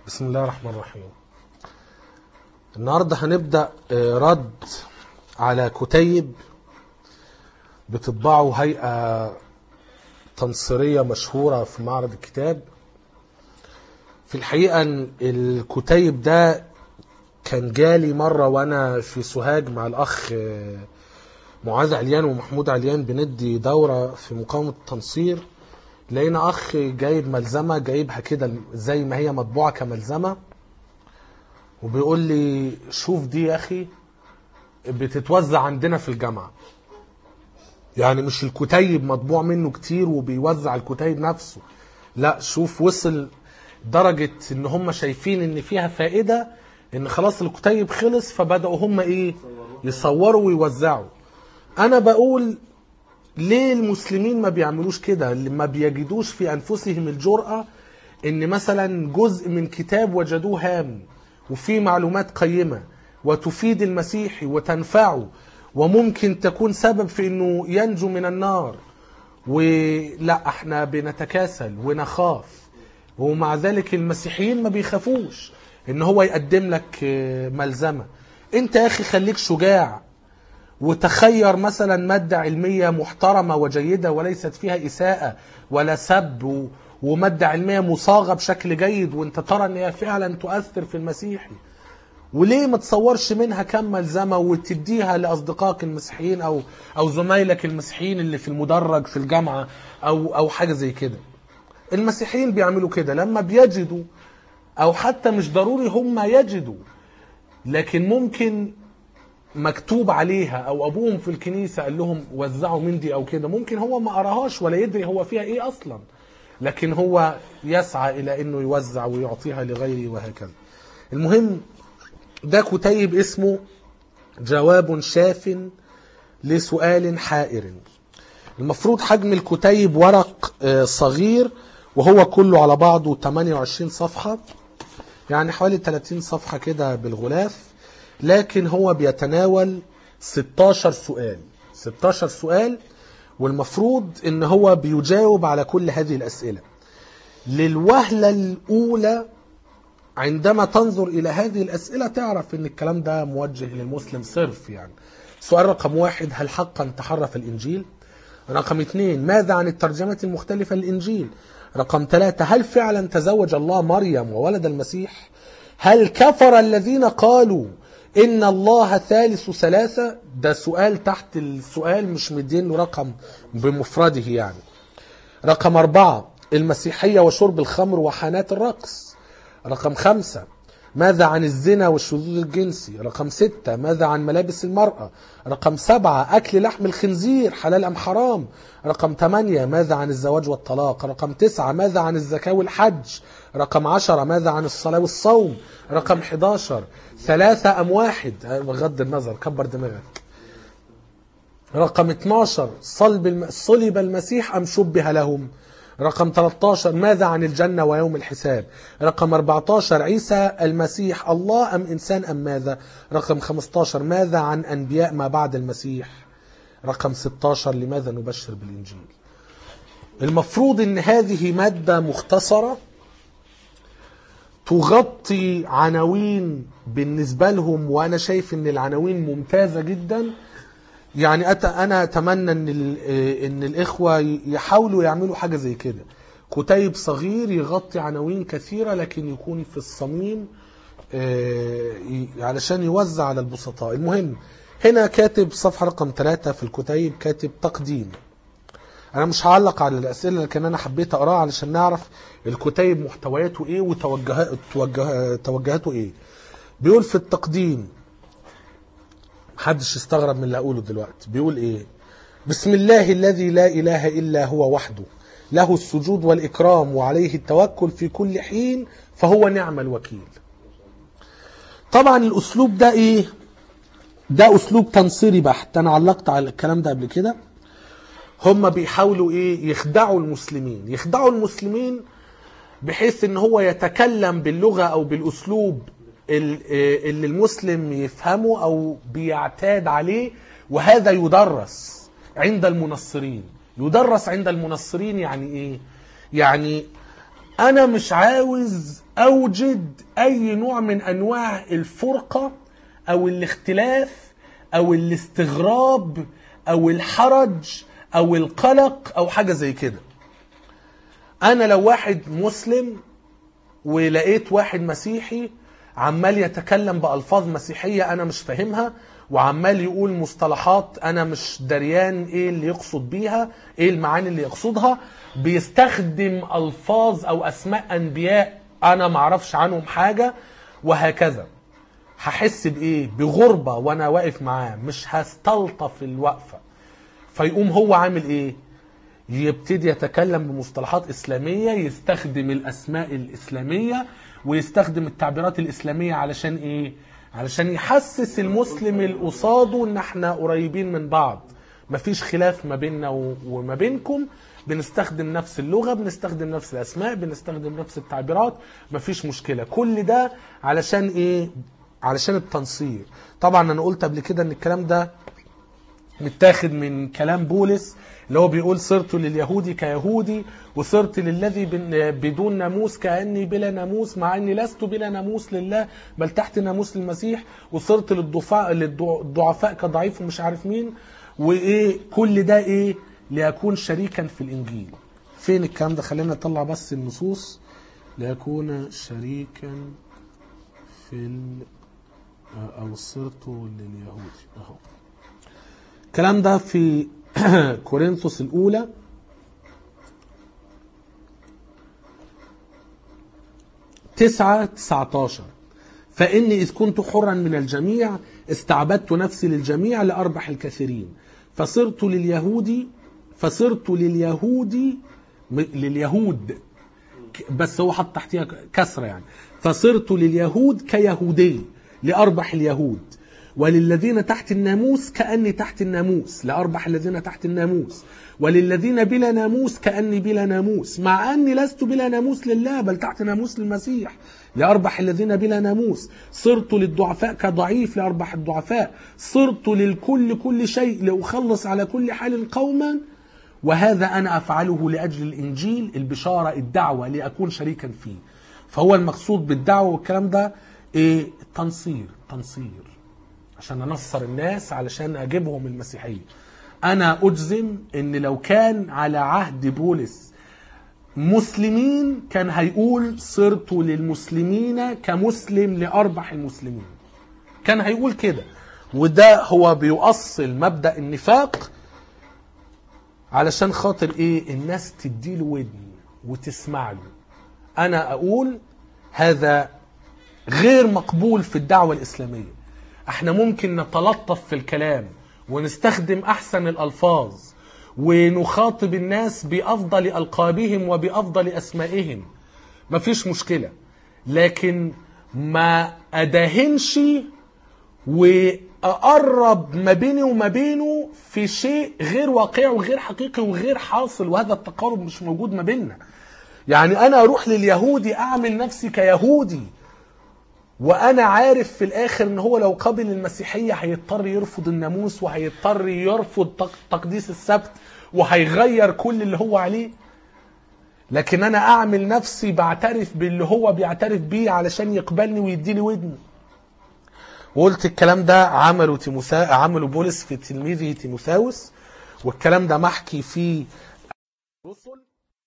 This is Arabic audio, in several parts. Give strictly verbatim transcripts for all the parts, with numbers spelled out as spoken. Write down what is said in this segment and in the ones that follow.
بسم الله الرحمن الرحيم. النهاردة هنبدأ رد على كتيب بتطبعه هيئة تنصيرية مشهورة في معرض الكتاب. في الحقيقة الكتيب ده كان جالي مرة وأنا في سوهاج مع الأخ معاذ عليان ومحمود عليان بندي دورة في مقاومة التنصير. لقينا أخ جايب ملزمة جايبها كده زي ما هي مطبوعة كملزمة، وبيقول لي شوف دي يا أخي بتتوزع عندنا في الجامعة. يعني مش الكتيب مطبوع منه كتير وبيوزع الكتيب نفسه، لا شوف وصل درجة ان هم شايفين ان فيها فائدة، ان خلاص الكتيب خلص فبدأوا هم ايه يصوروا ويوزعوا. انا بقول ليه المسلمين ما بيعملوش كده؟ اللي ما بيجدوش في انفسهم الجرأة ان مثلا جزء من كتاب وجدوه هام وفيه معلومات قيمة وتفيد المسيحي وتنفعه وممكن تكون سبب في انه ينجو من النار، ولا احنا بنتكاسل ونخاف. ومع ذلك المسيحيين ما بيخافوش ان هو يقدم لك ملزمة. انت يا اخي خليك شجاع وتخير مثلا مادة علمية محترمة وجيدة وليست فيها إساءة ولا سب، ومادة علمية مصاغة بشكل جيد وانت ترى ان هي فعلا تؤثر في المسيحي. وليه ما تصورش منها كم ملزمة وتديها لأصدقائك المسيحيين أو أو زمايلك المسيحيين اللي في المدرج في الجامعة أو أو حاجة زي كده؟ المسيحيين بيعملوا كده لما بيجدوا، أو حتى مش ضروري هم يجدوا، لكن ممكن مكتوب عليها أو أبوهم في الكنيسة قال لهم وزعوا من دي أو كده، ممكن هو ما قراهاش ولا يدري هو فيها إيه أصلا، لكن هو يسعى إلى إنه يوزع ويعطيها لغيره وهكذا. المهم ده كتيب اسمه جواب شاف لسؤال حائر. المفروض حجم الكتيب ورق صغير وهو كله على بعضه ثمانية وعشرين صفحة، يعني حوالي ثلاثين صفحة كده بالغلاف، لكن هو بيتناول ستاشر سؤال ستاشر سؤال، والمفروض ان هو بيجاوب على كل هذه الأسئلة. للوهلة الأولى عندما تنظر إلى هذه الأسئلة تعرف أن الكلام ده موجه للمسلم صرف. يعني سؤال رقم واحد: هل حقا تحرف الإنجيل؟ رقم اثنين: ماذا عن الترجمة المختلفة للإنجيل؟ رقم ثلاثة: هل فعلا تزوج الله مريم وولد المسيح؟ هل كفر الذين قالوا إن الله ثالث ثلاثة؟ ده سؤال تحت السؤال مش مدين له رقم بمفرده يعني. رقم أربعة: المسيحية وشرب الخمر وحانات الرقص. رقم خمسة: ماذا عن الزنا والشذوذ الجنسي؟ رقم ستة: ماذا عن ملابس المرأة؟ رقم سبعة: أكل لحم الخنزير حلال أم حرام؟ رقم ثمانية: ماذا عن الزواج والطلاق؟ رقم تسعة: ماذا عن الزكاة والحج؟ رقم عشرة: ماذا عن الصلاة والصوم؟ رقم حداشر: ثلاثة أم واحد؟ بغض النظر كبر دماغك. رقم اثناشر: صلب الم... صلب المسيح أم شبه لهم؟ رقم ثلاثة عشر: ماذا عن الجنة ويوم الحساب؟ رقم أربعة عشر: عيسى المسيح الله أم إنسان أم ماذا؟ رقم خمسة عشر: ماذا عن أنبياء ما بعد المسيح؟ رقم ستة عشر: لماذا نبشر بالإنجيل؟ المفروض أن هذه مادة مختصرة تغطي عناوين بالنسبة لهم، وأنا شايف أن العناوين ممتازة جدا. يعني أنا أتمنى أن, إن الإخوة يحاولوا يعملوا حاجة زي كده، كتيب صغير يغطي عناوين كثيرة لكن يكون في الصميم علشان يوزع على البسطاء. المهم هنا كاتب صفحة رقم ثلاثة في الكتيب كاتب تقديم. أنا مش هعلق على الأسئلة لكن أنا حبيت أقرأ علشان نعرف الكتيب محتوياته إيه وتوجهاته إيه. بيقول في التقديم، محدش يستغرب من اللي أقوله دلوقتي، بيقول إيه: بسم الله الذي لا إله إلا هو وحده، له السجود والإكرام وعليه التوكل في كل حين فهو نعم الوكيل. طبعا الأسلوب ده إيه؟ ده أسلوب تنصيري بحت. أنا علقت على الكلام ده قبل كده. هم بيحاولوا إيه؟ يخدعوا المسلمين يخدعوا المسلمين بحيث إن هو يتكلم باللغة أو بالأسلوب اللي المسلم يفهمه أو بيعتاد عليه، وهذا يدرس عند المنصرين. يدرس عند المنصرين يعني إيه؟ يعني انا مش عاوز اوجد اي نوع من انواع الفرقة او الاختلاف او الاستغراب او الحرج او القلق او حاجة زي كده. انا لو واحد مسلم ولقيت واحد مسيحي عمال يتكلم بألفاظ مسيحية انا مش فاهمها، وعمال يقول مصطلحات انا مش دريان ايه اللي يقصد بيها، ايه المعاني اللي يقصدها، بيستخدم الفاظ او اسماء انبياء انا معرفش عنهم حاجة وهكذا، هحس بايه؟ بغربة وانا واقف معاه، مش هستلطف الوقفة. فيقوم هو عامل ايه؟ يبتدي يتكلم بمصطلحات اسلامية، يستخدم الاسماء الاسلامية ويستخدم التعبيرات الاسلامية علشان ايه؟ علشان يحسس المسلم اللي قصاده ان احنا قريبين من بعض، مفيش خلاف ما بيننا وما بينكم، بنستخدم نفس اللغة، بنستخدم نفس الاسماء، بنستخدم نفس التعبيرات، مفيش مشكلة. كل ده علشان ايه؟ علشان التنصير. طبعا انا قلت قبل كده ان الكلام ده متاخد من كلام بولس اللي هو بيقول صرت لليهودي كيهودي وصرت للذي بدون ناموس كأني بلا ناموس مع أني لست بلا ناموس لله بل تحت ناموس للمسيح، وصرت للضعفاء للضعفاء كضعيف ومش عارف مين، وإيه كل ده إيه؟ ليكون شريكا في الإنجيل. فين الكلام ده؟ خلينا نطلع بس النصوص. ليكون شريكا في ال... أو صرت لليهودي أهو. الكلام ده في كورنثوس الأولى تسعة تسعتاشر. فإني إذ كنت حرا من الجميع استعبدت نفسي للجميع لأربح الكثيرين، فصرت لليهودي فصرت لليهودي لليهود بس هو حط تحتها كسرة يعني، فصرت لليهود كيهودي لأربح اليهود، وللذين تحت الناموس كأني تحت الناموس لأربح الذين تحت الناموس، وللذين بلا ناموس كأني بلا ناموس مع أني لست بلا ناموس لله بل تحت ناموس للمسيح لأربح الذين بلا ناموس. صرت للضعفاء كضعيف لأربح الضعفاء، صرت للكل كل شيء لأخلص على كل حال قوما، وهذا أنا أفعله لأجل الإنجيل البشارة الدعوة لأكون شريكا فيه. فهو المقصود بالدعوة والكلام ده إيه؟ تنصير تنصير عشان أنصر الناس علشان أجيبهم المسيحية. أنا أجزم إن لو كان على عهد بولس مسلمين كان هيقول صرت للمسلمين كمسلم لأربح المسلمين، كان هيقول كده. وده هو بيؤصل مبدأ النفاق علشان خاطر إيه؟ الناس تديله ودن وتسمع له. أنا أقول هذا غير مقبول في الدعوة الإسلامية. احنا ممكن نتلطف في الكلام ونستخدم احسن الالفاظ ونخاطب الناس بافضل القابهم وبافضل اسمائهم، مفيش مشكلة، لكن ما ادهنش واقرب ما بيني وما بينه في شيء غير واقعي وغير حقيقي وغير حاصل، وهذا التقارب مش موجود ما بيننا. يعني انا اروح لليهودي اعمل نفسي كيهودي وانا عارف في الاخر ان هو لو قبل المسيحية هيضطر يرفض الناموس وهيضطر يرفض تقديس السبت وهيغير كل اللي هو عليه، لكن انا اعمل نفسي بعترف باللي هو بيعترف بيه علشان يقبلني ويديني ودني. وقلت الكلام ده عمله تيموثا عمله بولس في تلميذه تيموثاوس، والكلام ده محكي في رسل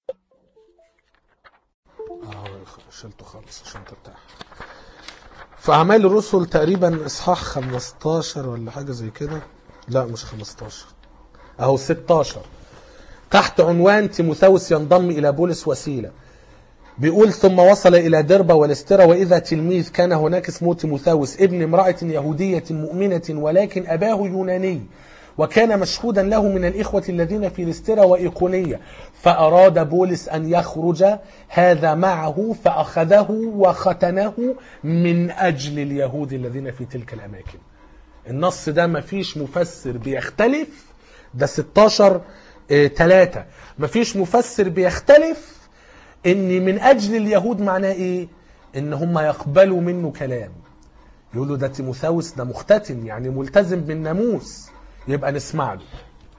اه شلته خالص عشان ترتاح. في أعمال الرسل تقريبا إصحاح خمستاشر ولا حاجة زي كده، لا مش خمستاشر أهو ستاشر، تحت عنوان تيموثاوس ينضم إلى بولس وسيلة، بيقول ثم وصل إلى دربة ولسترة وإذا تلميذ كان هناك اسمه تيموثاوس ابن امرأة يهودية مؤمنة ولكن أباه يوناني، وكان مشهودا له من الإخوة الذين في لسترة وإيقونية، فأراد بولس أن يخرج هذا معه فأخذه وختنه من أجل اليهود الذين في تلك الأماكن. النص ده مفيش مفسر بيختلف، ده ستاشر تلاتة، مفيش مفسر بيختلف إن من أجل اليهود معناه إيه؟ إن هم يقبلوا منه كلام، يقولوا ده تيموثاوس ده مختتن يعني ملتزم بالناموس يبقى نسمع له،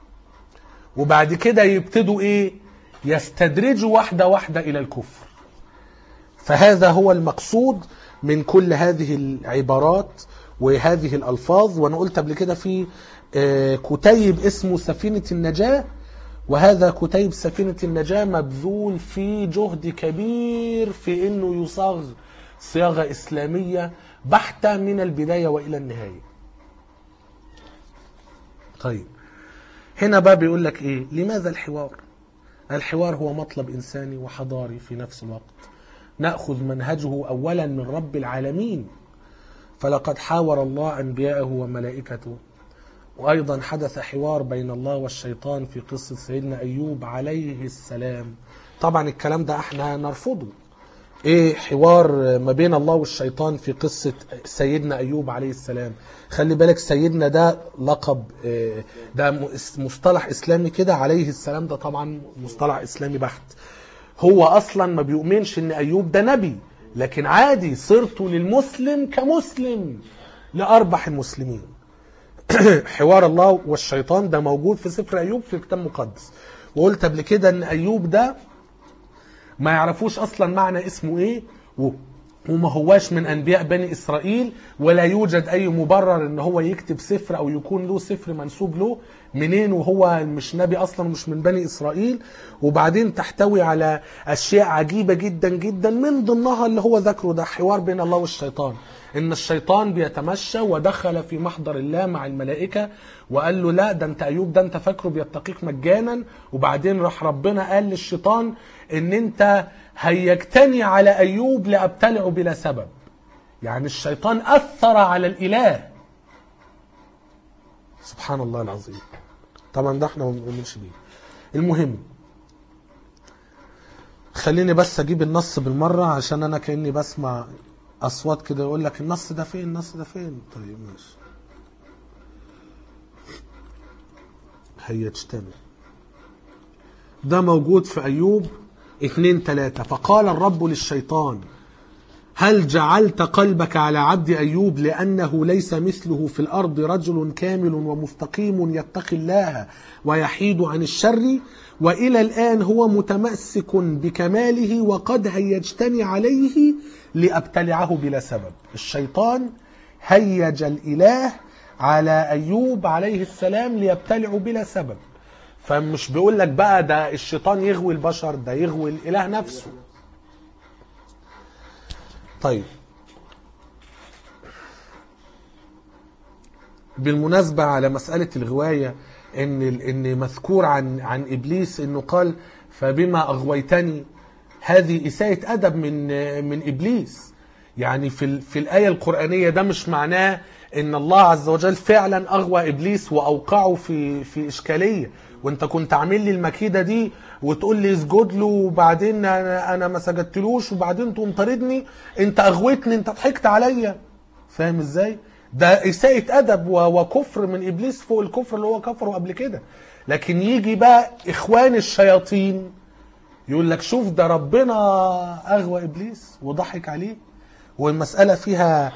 وبعد كده يبتدوا ايه؟ يستدرجوا واحدة واحدة الى الكفر. فهذا هو المقصود من كل هذه العبارات وهذه الألفاظ. وأنا قلت قبل كده في كتيب اسمه سفينة النجاة، وهذا كتيب سفينة النجاة مبذول في جهد كبير في أنه يصاغ صياغة إسلامية بحتة من البداية وإلى النهاية. طيب هنا بقى بيقول لك إيه؟ لماذا الحوار؟ الحوار هو مطلب إنساني وحضاري في نفس الوقت، نأخذ منهجه أولا من رب العالمين، فلقد حاور الله أنبياءه وملائكته. وأيضا حدث حوار بين الله والشيطان في قصة سيدنا أيوب عليه السلام. طبعا الكلام ده احنا نرفضه. ايه حوار ما بين الله والشيطان في قصة سيدنا أيوب عليه السلام؟ خلي بالك سيدنا ده لقب، ده مصطلح إسلامي كده، عليه السلام ده طبعا مصطلح إسلامي بحت. هو أصلا ما بيؤمنش ان أيوب ده نبي، لكن عادي صرته للمسلم كمسلم لأربح المسلمين. حوار الله والشيطان ده موجود في سفر أيوب في الكتاب المقدس. وقلت قبل كده ان أيوب ده ما يعرفوش أصلا معنى اسمه ايه، وما هواش من أنبياء بني إسرائيل، ولا يوجد أي مبرر ان هو يكتب سفر أو يكون له سفر منسوب له. منين وهو مش نبي أصلا، مش من بني إسرائيل؟ وبعدين تحتوي على أشياء عجيبة جدا جدا، من ضمنها اللي هو ذكره ده، حوار بين الله والشيطان. إن الشيطان بيتمشى ودخل في محضر الله مع الملائكة وقال له لا ده أنت أيوب ده أنت فاكره بيتقيك مجانا. وبعدين راح ربنا قال للشيطان إن أنت هيجتني على أيوب لأبتلعه بلا سبب. يعني الشيطان أثر على الإله. سبحان الله العظيم. طبعا ده احنا ما بنؤمنش بيه. المهم خليني بس اجيب النص بالمره، عشان انا كاني بسمع اصوات كده يقول لك النص ده فين، النص ده فين. طيب ماشي. هيجتمع ده موجود في أيوب اتنين تلاتة. فقال الرب للشيطان هل جعلت قلبك على عبد أيوب لأنه ليس مثله في الأرض رجل كامل ومستقيم يتقي الله ويحيد عن الشر، وإلى الآن هو متمسك بكماله وقد هيجتني عليه لأبتلعه بلا سبب. الشيطان هيج الإله على أيوب عليه السلام ليبتلعه بلا سبب. فمش بيقول لك بقى ده الشيطان يغوي البشر، ده يغوي الإله نفسه. طيب بالمناسبة على مسألة الغواية، إن إن مذكور عن عن إبليس إنه قال فبما أغويتني، هذه إساءة أدب من من إبليس. يعني في في الآية القرآنية ده مش معناه إن الله عز وجل فعلا أغوى إبليس وأوقعه في في إشكالية، وأنت كنت عامل لي المكيدة دي وتقول لي اسجد له وبعدين أنا أنا ما سجدتلوش وبعدين تقوم طاردني، أنت أغويتني، أنت ضحكت عليا. فاهم إزاي؟ ده إساءة أدب وكفر من إبليس فوق الكفر اللي هو كفره قبل كده. لكن يجي بقى إخوان الشياطين يقول لك شوف ده ربنا أغوى إبليس وضحك عليه. والمسألة فيها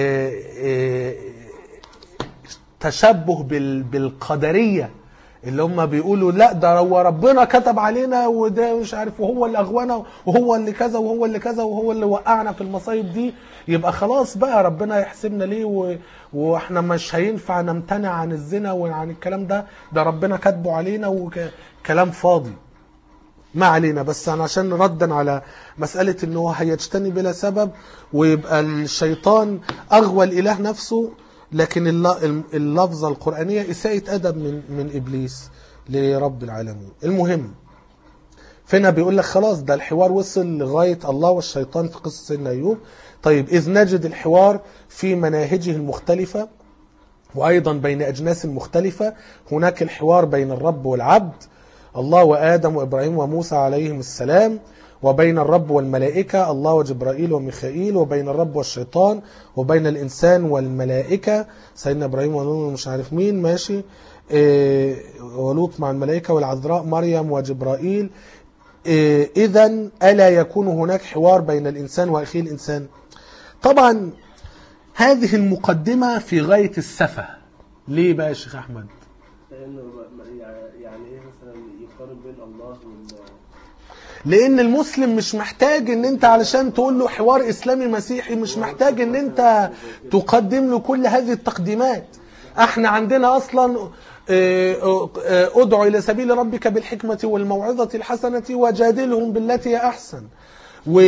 تشبه بالقدرية اللي هم بيقولوا لا ده هو ربنا كتب علينا وده مش عارف، وهو اللي أغوانا وهو اللي كذا وهو اللي كذا وهو اللي وقعنا في المصايب دي، يبقى خلاص بقى ربنا يحسبنا ليه واحنا مش هينفع نمتنع عن الزنا وعن الكلام ده، ده ربنا كاتبه علينا، وكلام فاضي. ما علينا. بس أنا عشان ردا على مسألة انه هيجتني بلا سبب ويبقى الشيطان أغوى الإله نفسه، لكن اللفظة القرآنية إساءة أدب من من إبليس لرب العالمين. المهم فينا بيقول لك خلاص ده الحوار وصل لغاية الله والشيطان في قصة سيدنا أيوب. طيب إذ نجد الحوار في مناهجه المختلفة وأيضا بين أجناس مختلفة. هناك الحوار بين الرب والعبد، الله وآدم وإبراهيم وموسى عليهم السلام، وبين الرب والملائكة، الله وجبرائيل وميخائيل، وبين الرب والشيطان، وبين الإنسان والملائكة، سيدنا إبراهيم ولوط مش عارف مين ماشي، إيه ولوط مع الملائكة، والعذراء مريم وجبرائيل. إيه إذن ألا يكون هناك حوار بين الإنسان وأخيه الإنسان؟ طبعا هذه المقدمة في غاية السفة. ليه بقى يا شيخ أحمد؟ لأنه يعني إيه مثلا يقارن بين الله وال لان المسلم مش محتاج ان انت علشان تقول له حوار اسلامي مسيحي مش محتاج ان انت تقدم له كل هذه التقديمات. احنا عندنا اصلا ادعو الى سبيل ربك بالحكمة والموعظة الحسنة وجادلهم بالتي هي احسن و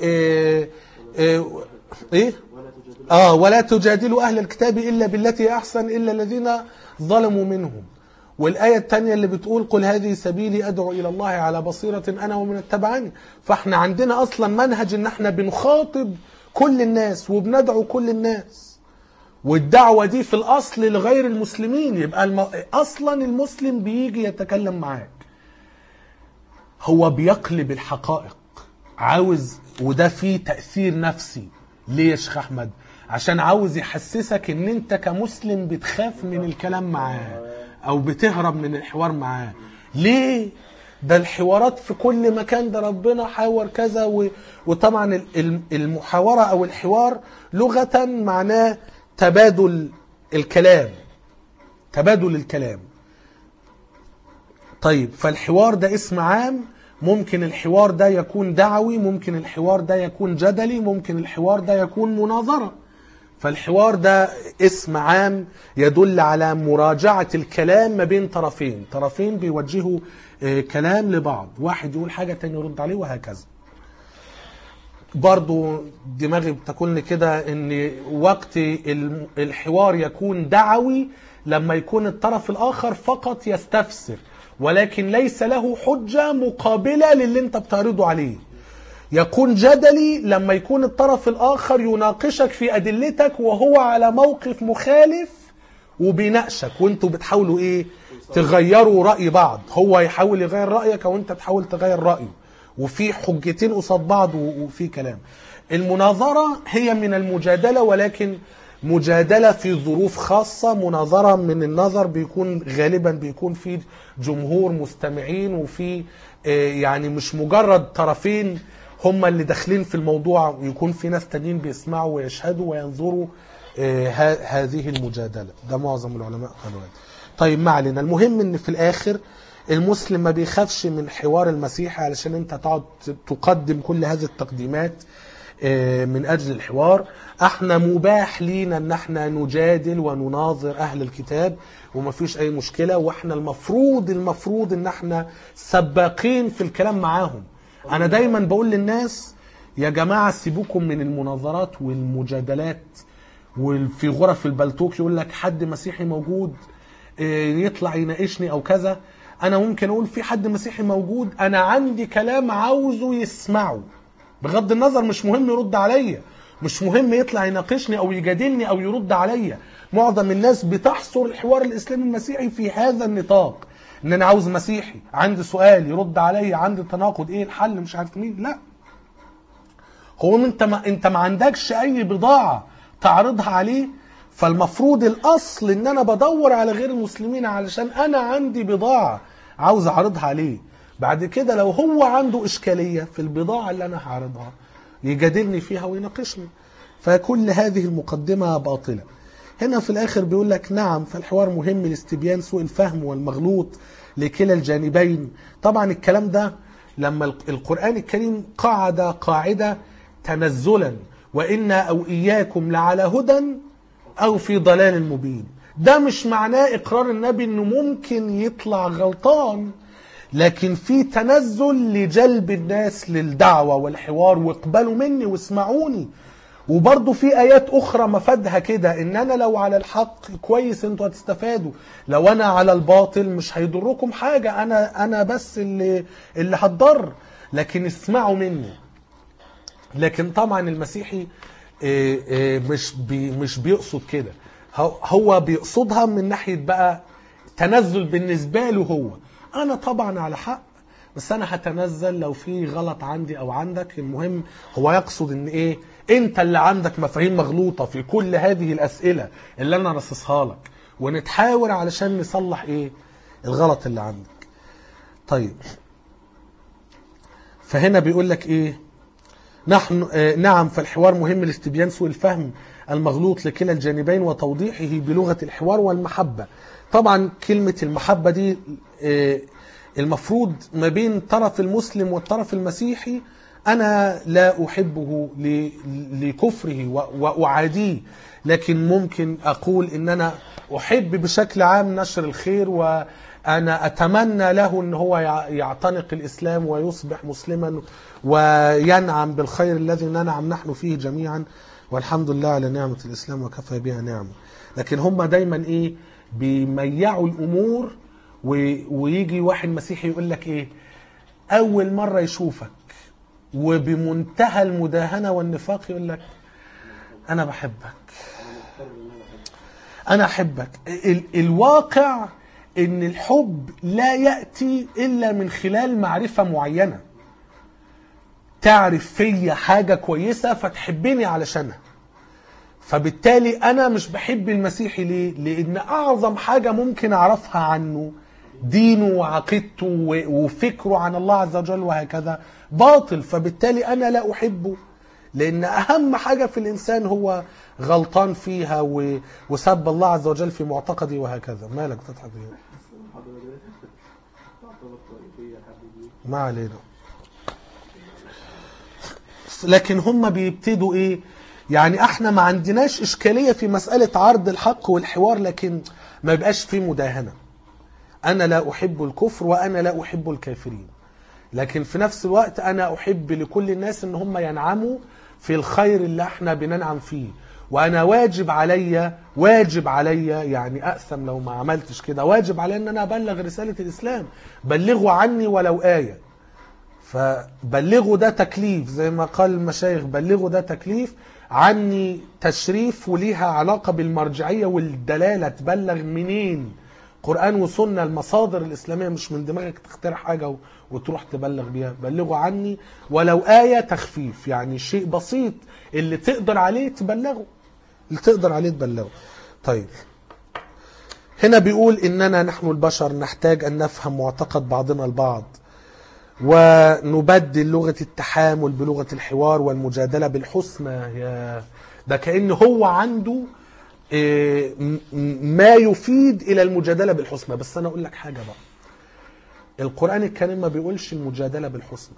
ايه اه ولا تجادلوا اهل الكتاب الا بالتي هي احسن الا الذين ظلموا منهم. والآية الثانية اللي بتقول قل هذه سبيلي أدعو إلى الله على بصيرة أنا ومن اتبعني. فاحنا عندنا أصلا منهج إن احنا بنخاطب كل الناس وبندعو كل الناس، والدعوة دي في الأصل لغير المسلمين. يبقى الم... أصلا المسلم بيجي يتكلم معاك هو بيقلب الحقائق، عاوز، وده فيه تأثير نفسي. ليه يا شيخ أحمد؟ عشان عاوز يحسسك إن أنت كمسلم بتخاف من الكلام معاه او بتهرب من الحوار معاه. ليه؟ ده الحوارات في كل مكان، ده ربنا حاور كذا و... وطبعا المحاورة او الحوار لغة معناه تبادل الكلام، تبادل الكلام. طيب فالحوار ده اسم عام. ممكن الحوار ده يكون دعوي، ممكن الحوار ده يكون جدلي، ممكن الحوار ده يكون مناظرة. فالحوار ده اسم عام يدل على مراجعة الكلام ما بين طرفين، طرفين بيوجهوا كلام لبعض، واحد يقول حاجة تاني يرد عليه وهكذا. برضو دماغي بتقولني كده ان وقت الحوار يكون دعوي لما يكون الطرف الآخر فقط يستفسر ولكن ليس له حجة مقابلة للي انت بتعرضه عليه. يكون جدلي لما يكون الطرف الآخر يناقشك في أدلتك وهو على موقف مخالف وبيناقشك وانتوا بتحاولوا ايه تغيروا رأي بعض، هو يحاول يغير رأيك وانت تحاول تغير رأيه، وفي حجتين قصاد بعض وفي كلام. المناظرة هي من المجادلة ولكن مجادلة في ظروف خاصة. مناظرة من النظر بيكون غالبا بيكون في جمهور مستمعين وفي يعني مش مجرد طرفين هم اللي داخلين في الموضوع، يكون في ناس تانيين بيسمعوا ويشهدوا وينظروا هذه المجادلة. ده معظم العلماء قالوا. طيب ما علينا، المهم ان في الاخر المسلم ما بيخافش من حوار المسيحي علشان انت تقعد تقدم كل هذه التقديمات من اجل الحوار. احنا مباح لينا ان احنا نجادل ونناظر اهل الكتاب وما فيش اي مشكلة، واحنا المفروض المفروض ان احنا سباقين في الكلام معاهم. انا دايما بقول للناس يا جماعة سيبوكم من المناظرات والمجادلات وفي غرف البلتوك يقول لك حد مسيحي موجود يطلع يناقشني او كذا. انا ممكن اقول في حد مسيحي موجود انا عندي كلام عاوزه يسمعه، بغض النظر مش مهم يرد عليا، مش مهم يطلع يناقشني او يجادلني او يرد عليا. معظم الناس بتحصر الحوار الاسلامي المسيحي في هذا النطاق، ان انا عاوز مسيحي عندي سؤال يرد عليا، عندي تناقض ايه الحل مش عارف مين. لا، هو انت ما انت ما عندكش اي بضاعة تعرضها عليه. فالمفروض الاصل ان انا بدور على غير المسلمين علشان انا عندي بضاعة عاوز اعرضها عليه. بعد كده لو هو عنده اشكالية في البضاعة اللي انا هعرضها يجادلني فيها ويناقشني. فكل هذه المقدمة باطلة. هنا في الاخر بيقول لك نعم فالحوار مهم لاستبيان سوء الفهم والمغلوط لكلا الجانبين. طبعا الكلام ده لما القرآن الكريم قاعد قاعدة تنزلا وإنا أو إياكم لعلى هدى أو في ضلال مبين، ده مش معناه إقرار النبي إنه ممكن يطلع غلطان، لكن في تنزل لجلب الناس للدعوة والحوار واقبلوا مني واسمعوني. وبرضو في آيات أخرى مفادها كده إن أنا لو على الحق كويس أنتوا هتستفادوا، لو أنا على الباطل مش هيضركم حاجة، أنا أنا بس اللي اللي هتضر، لكن اسمعوا مني. لكن طبعا المسيحي مش بي مش بيقصد كده، هو بيقصدها من ناحية بقى تنزل بالنسبة له. هو أنا طبعا على حق بس أنا هتنزل لو في غلط عندي أو عندك. المهم هو يقصد إن إيه، أنت اللي عندك مفاهيم مغلوطة في كل هذه الأسئلة اللي أنا رصصها لك، ونتحاور علشان نصلح إيه الغلط اللي عندك. طيب فهنا بيقول لك إيه، نحن آه نعم فالحوار مهم لاستبيان سوء الفهم المغلوط لكلا الجانبين وتوضيحه بلغة الحوار والمحبة. طبعا كلمة المحبة دي آه المفروض ما بين طرف المسلم والطرف المسيحي أنا لا أحبه لكفره وأعاديه، لكن ممكن أقول إن أنا أحب بشكل عام نشر الخير، وأنا أتمنى له أن هو يعتنق الإسلام ويصبح مسلما وينعم بالخير الذي ننعم نحن فيه جميعا، والحمد لله على نعمة الإسلام وكفى بها نعمة. لكن هم دايما إيه بيميعوا الأمور، ويجي واحد مسيحي يقول لك إيه أول مرة يشوفك وبمنتهى المداهنة والنفاق يقول لك أنا بحبك أنا أحبك. ال الواقع إن الحب لا يأتي إلا من خلال معرفة معينة، تعرف فيا حاجة كويسة فتحبني علشانها. فبالتالي أنا مش بحب المسيحي ليه؟ لأن أعظم حاجة ممكن أعرفها عنه دينه وعقيدته وفكره عن الله عز وجل وهكذا باطل، فبالتالي أنا لا أحبه، لأن أهم حاجة في الإنسان هو غلطان فيها وسب الله عز وجل في معتقدي وهكذا. مالك تضحك ايه؟ ما علينا. لكن هم بيبتدوا ايه يعني احنا ما عندناش اشكالية في مسألة عرض الحق والحوار، لكن ما يبقاش في مداهنة. انا لا احب الكفر وانا لا احب الكافرين، لكن في نفس الوقت انا احب لكل الناس ان هم ينعموا في الخير اللي احنا بننعم فيه، وانا واجب عليا واجب عليا يعني اقسم لو ما عملتش كده، واجب عليا ان انا ابلغ رسالة الاسلام. بلغوا عني ولو آية، فبلغوا ده تكليف زي ما قال المشايخ، بلغوا ده تكليف عني تشريف وليها علاقة بالمرجعية والدلالة. تبلغ منين؟ قرآن وسنة، المصادر الإسلامية، مش من دماغك تخترع حاجة وتروح تبلغ بيها. بلغوا عني ولو آية، تخفيف يعني شيء بسيط اللي تقدر عليه تبلغه، اللي تقدر عليه تبلغه. طيب هنا بيقول إننا نحن البشر نحتاج أن نفهم معتقد بعضنا البعض ونبدل لغة التحامل بلغة الحوار والمجادلة بالحسنى. يا ده كأن هو عنده ما يفيد إلى المجادلة بالحسنى. بس أنا أقول لك حاجة بقى، القرآن الكريم ما بيقولش المجادلة بالحسنى،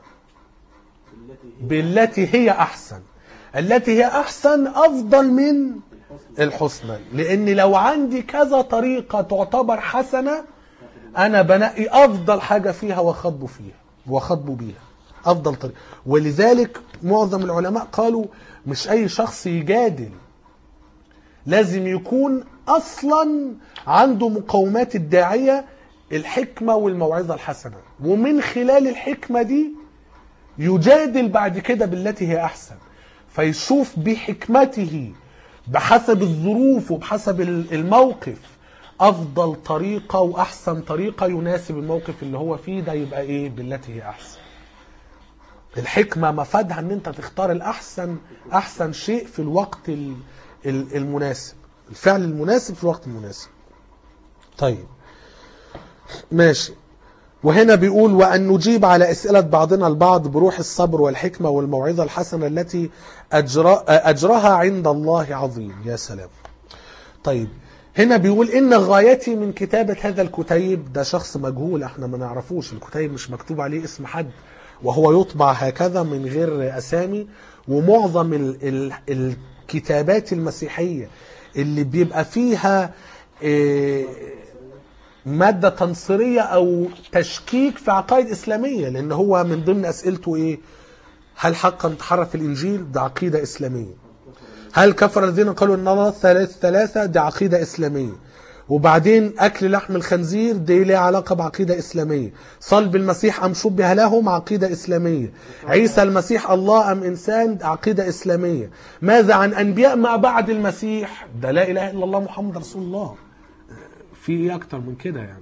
بالتي هي أحسن. التي هي أحسن أفضل من الحسنى، لأن لو عندي كذا طريقة تعتبر حسنة أنا بنقي أفضل حاجة فيها وخطبه فيها وخطبه بيها أفضل طريقة. ولذلك معظم العلماء قالوا مش أي شخص يجادل، لازم يكون أصلا عنده مقومات الداعية الحكمة والموعظة الحسنة، ومن خلال الحكمة دي يجادل بعد كده بالتي هي أحسن، فيشوف بحكمته بحسب الظروف وبحسب الموقف أفضل طريقة وأحسن طريقة يناسب الموقف اللي هو فيه، ده يبقى إيه؟ بالتي هي أحسن. الحكمة مفادها أن أنت تختار الأحسن، أحسن شيء في الوقت المناسب، الفعل المناسب في الوقت المناسب. طيب ماشي. وهنا بيقول وأن نجيب على أسئلة بعضنا البعض بروح الصبر والحكمة والموعظة الحسنة التي أجرى أجرها عند الله عظيم. يا سلام. طيب هنا بيقول إن غايتي من كتابة هذا الكتيب، ده شخص مجهول احنا ما نعرفوش، الكتيب مش مكتوب عليه اسم حد، وهو يطبع هكذا من غير أسامي. ومعظم ال ال الكتابات المسيحية اللي بيبقى فيها إيه مادة تنصيرية أو تشكيك في عقائد إسلامية، لأن هو من ضمن أسئلته إيه؟ هل حقا تحرف الإنجيل؟ ده عقيدة إسلامية. هل كفر الذين قالوا إن الله ثلاث ثلاثة؟ ده عقيدة إسلامية. وبعدين أكل لحم الخنزير دي لها علاقة بعقيدة إسلامية. صلب المسيح أم شبه لهم؟ عقيدة إسلامية. عيسى المسيح الله أم إنسان؟ عقيدة إسلامية. ماذا عن أنبياء ما بعد المسيح؟ ده لا إله إلا الله محمد رسول الله. في إيه أكتر من كده يعني؟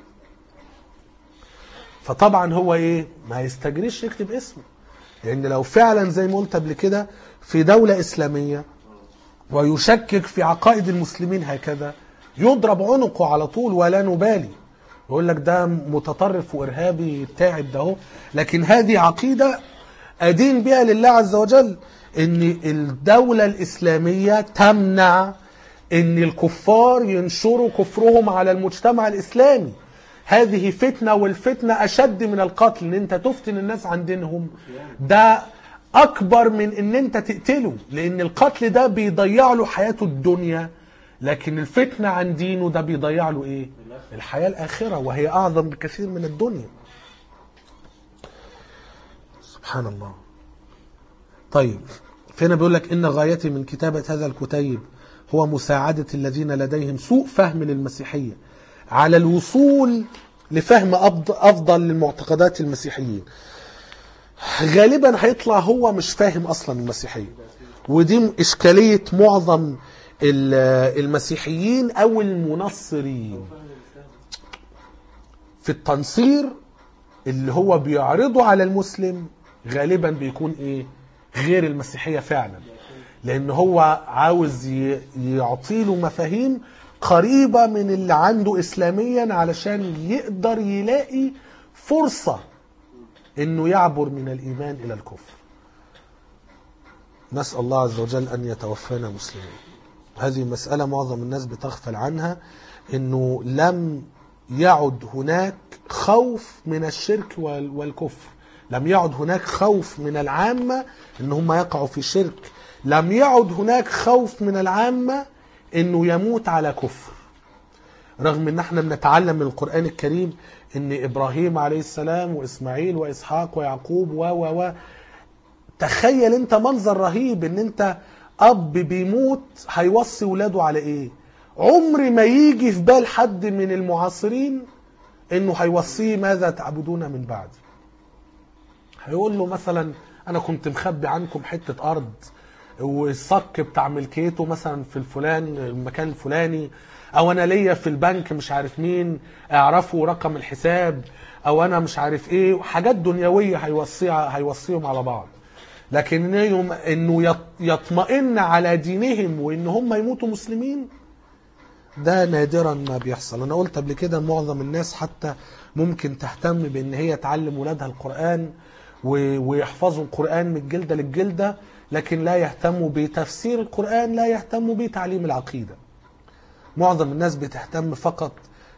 فطبعا هو إيه؟ ما يستجريش يكتب اسمه، لأن لو فعلا زي ما قلت قبل كده في دولة إسلامية ويشكك في عقائد المسلمين هكذا يضرب عنقه على طول ولا نبالي، يقول لك ده متطرف وإرهابي بتاعب ده هو. لكن هذه عقيدة أدين بها لله عز وجل، إن الدولة الإسلامية تمنع إن الكفار ينشروا كفرهم على المجتمع الإسلامي. هذه فتنة، والفتنة أشد من القتل. إن أنت تفتن الناس عن دينهم ده أكبر من إن أنت تقتله، لأن القتل ده بيضيع له حياته الدنيا، لكن الفتنة عن دينه ده بيضيع له إيه؟ الحياة الآخرة، وهي أعظم بكثير من الدنيا. سبحان الله. طيب فهنا بيقول لك إن غايتي من كتابة هذا الكتيب هو مساعدة الذين لديهم سوء فهم للمسيحية على الوصول لفهم أفضل للمعتقدات المسيحيين. غالبا هيطلع هو مش فاهم أصلا المسيحية، ودي إشكالية معظم المسيحيين أو المنصرين في التنصير اللي هو بيعرضه على المسلم. غالبا بيكون إيه؟ غير المسيحية فعلا، لأن هو عاوز يعطيله مفاهيم قريبة من اللي عنده إسلاميا علشان يقدر يلاقي فرصة إنه يعبر من الإيمان إلى الكفر. نسأل الله عز وجل أن يتوفانا مسلمين. هذه مسألة معظم الناس بتغفل عنها، إنه لم يعد هناك خوف من الشرك والكفر، لم يعد هناك خوف من العامة إن هم يقعوا في شرك، لم يعد هناك خوف من العامة إنه يموت على كفر. رغم إن احنا بنتعلم من القرآن الكريم إن إبراهيم عليه السلام وإسماعيل وإسحاق ويعقوب و و و تخيل انت منظر رهيب، ان انت اب بيموت هيوصي ولاده على ايه. عمر ما يجي في بال حد من المعاصرين انه هيوصيه ماذا تعبدون من بعدي. هيقول له مثلا انا كنت مخبي عنكم حتة ارض والصك بتاع ملكيته مثلا في الفلان المكان الفلاني، او انا ليا في البنك مش عارف مين اعرفوا رقم الحساب، او انا مش عارف ايه، حاجات دنيوية هيوصيها هيوصيهم على بعض. لكن انه يطمئن على دينهم وان هم يموتوا مسلمين ده نادرا ما بيحصل. انا قلت قبل كده معظم الناس حتى ممكن تهتم بان هي تعلم ولادها القرآن ويحفظوا القرآن من الجلدة للجلدة، لكن لا يهتموا بتفسير القرآن، لا يهتموا بتعليم العقيدة. معظم الناس بتهتم فقط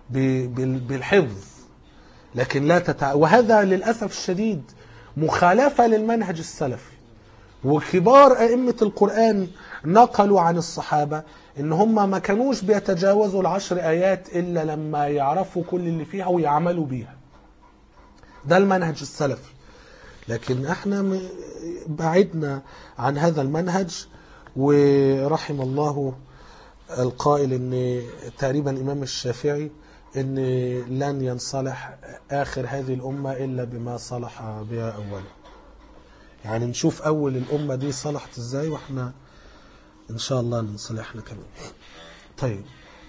بالحفظ، لكن لا تتع... وهذا للأسف الشديد مخالفة للمنهج السلفي. وكبار أئمة القرآن نقلوا عن الصحابة إن هم ما كانوش بيتجاوزوا العشر آيات إلا لما يعرفوا كل اللي فيها ويعملوا بيها. ده المنهج السلفي، لكن احنا بعدنا عن هذا المنهج. ورحم الله القائل إن تقريبا الإمام الشافعي إن لن ينصلح آخر هذه الأمة إلا بما صلح بها أولا. يعني نشوف أول الأمة دي صلحت إزاي وإحنا إن شاء الله نصلحنا كمان. طيب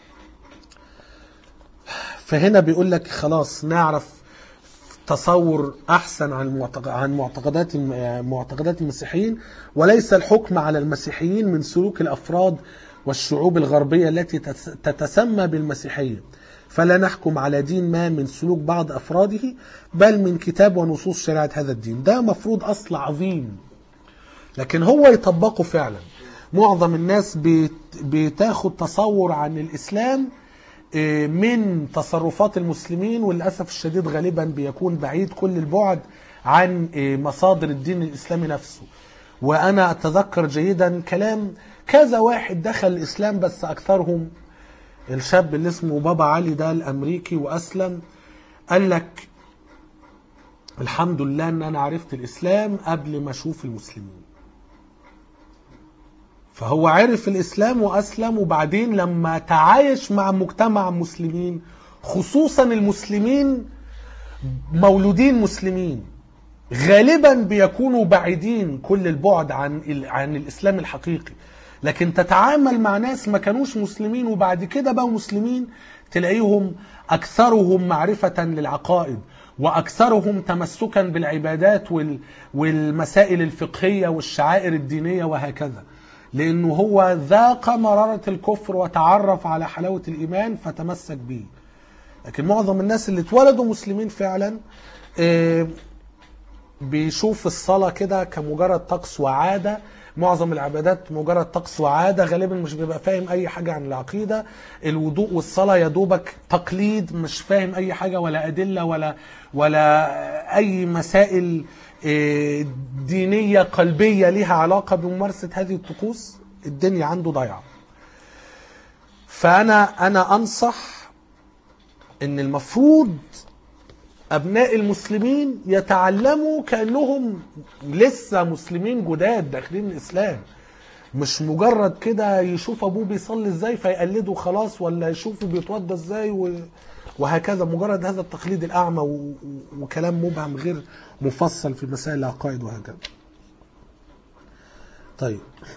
فهنا بيقول لك خلاص نعرف تصور أحسن عن عن معتقدات معتقدات المسيحيين، وليس الحكم على المسيحيين من سلوك الأفراد والشعوب الغربية التي تتسمى بالمسيحية، فلا نحكم على دين ما من سلوك بعض أفراده بل من كتاب ونصوص شريعة هذا الدين. ده مفروض أصل عظيم، لكن هو يطبقه فعلا. معظم الناس بتاخد تصور عن الإسلام من تصرفات المسلمين، وللأسف الشديد غالبا بيكون بعيد كل البعد عن مصادر الدين الإسلامي نفسه. وأنا أتذكر جيدا كلام كذا واحد دخل الإسلام، بس أكثرهم الشاب اللي اسمه بابا علي ده الأمريكي وأسلم، قال لك الحمد لله أن أنا عرفت الإسلام قبل ما أشوف المسلمين. فهو عرف الإسلام وأسلم، وبعدين لما تعايش مع مجتمع مسلمين، خصوصا المسلمين مولودين مسلمين، غالبا بيكونوا بعيدين كل البعد عن عن الإسلام الحقيقي. لكن تتعامل مع ناس ما كانوش مسلمين وبعد كده بقوا مسلمين، تلاقيهم أكثرهم معرفة للعقائد، وأكثرهم تمسكا بالعبادات والمسائل الفقهية والشعائر الدينية وهكذا، لأنه هو ذاق مرارة الكفر وتعرف على حلاوة الإيمان فتمسك به. لكن معظم الناس اللي اتولدوا مسلمين فعلا بيشوف الصلاة كده كمجرد طقس وعادة، معظم العبادات مجرد طقس وعادة، غالبا مش بيبقى فاهم اي حاجة عن العقيدة. الوضوء والصلاة يا دوبك تقليد، مش فاهم اي حاجة ولا ادلة ولا ولا اي مسائل دينية قلبية لها علاقة بممارسة هذه الطقوس. الدنيا عنده ضيعة. فانا انا انصح ان المفروض أبناء المسلمين يتعلموا كأنهم لسه مسلمين جداد داخلين الإسلام، مش مجرد كده يشوف أبوه بيصلي إزاي فيقلده خلاص، ولا يشوفه بيتوضى إزاي وهكذا، مجرد هذا التقليد الأعمى وكلام مبهم غير مفصل في مسائل العقائد وهكذا. طيب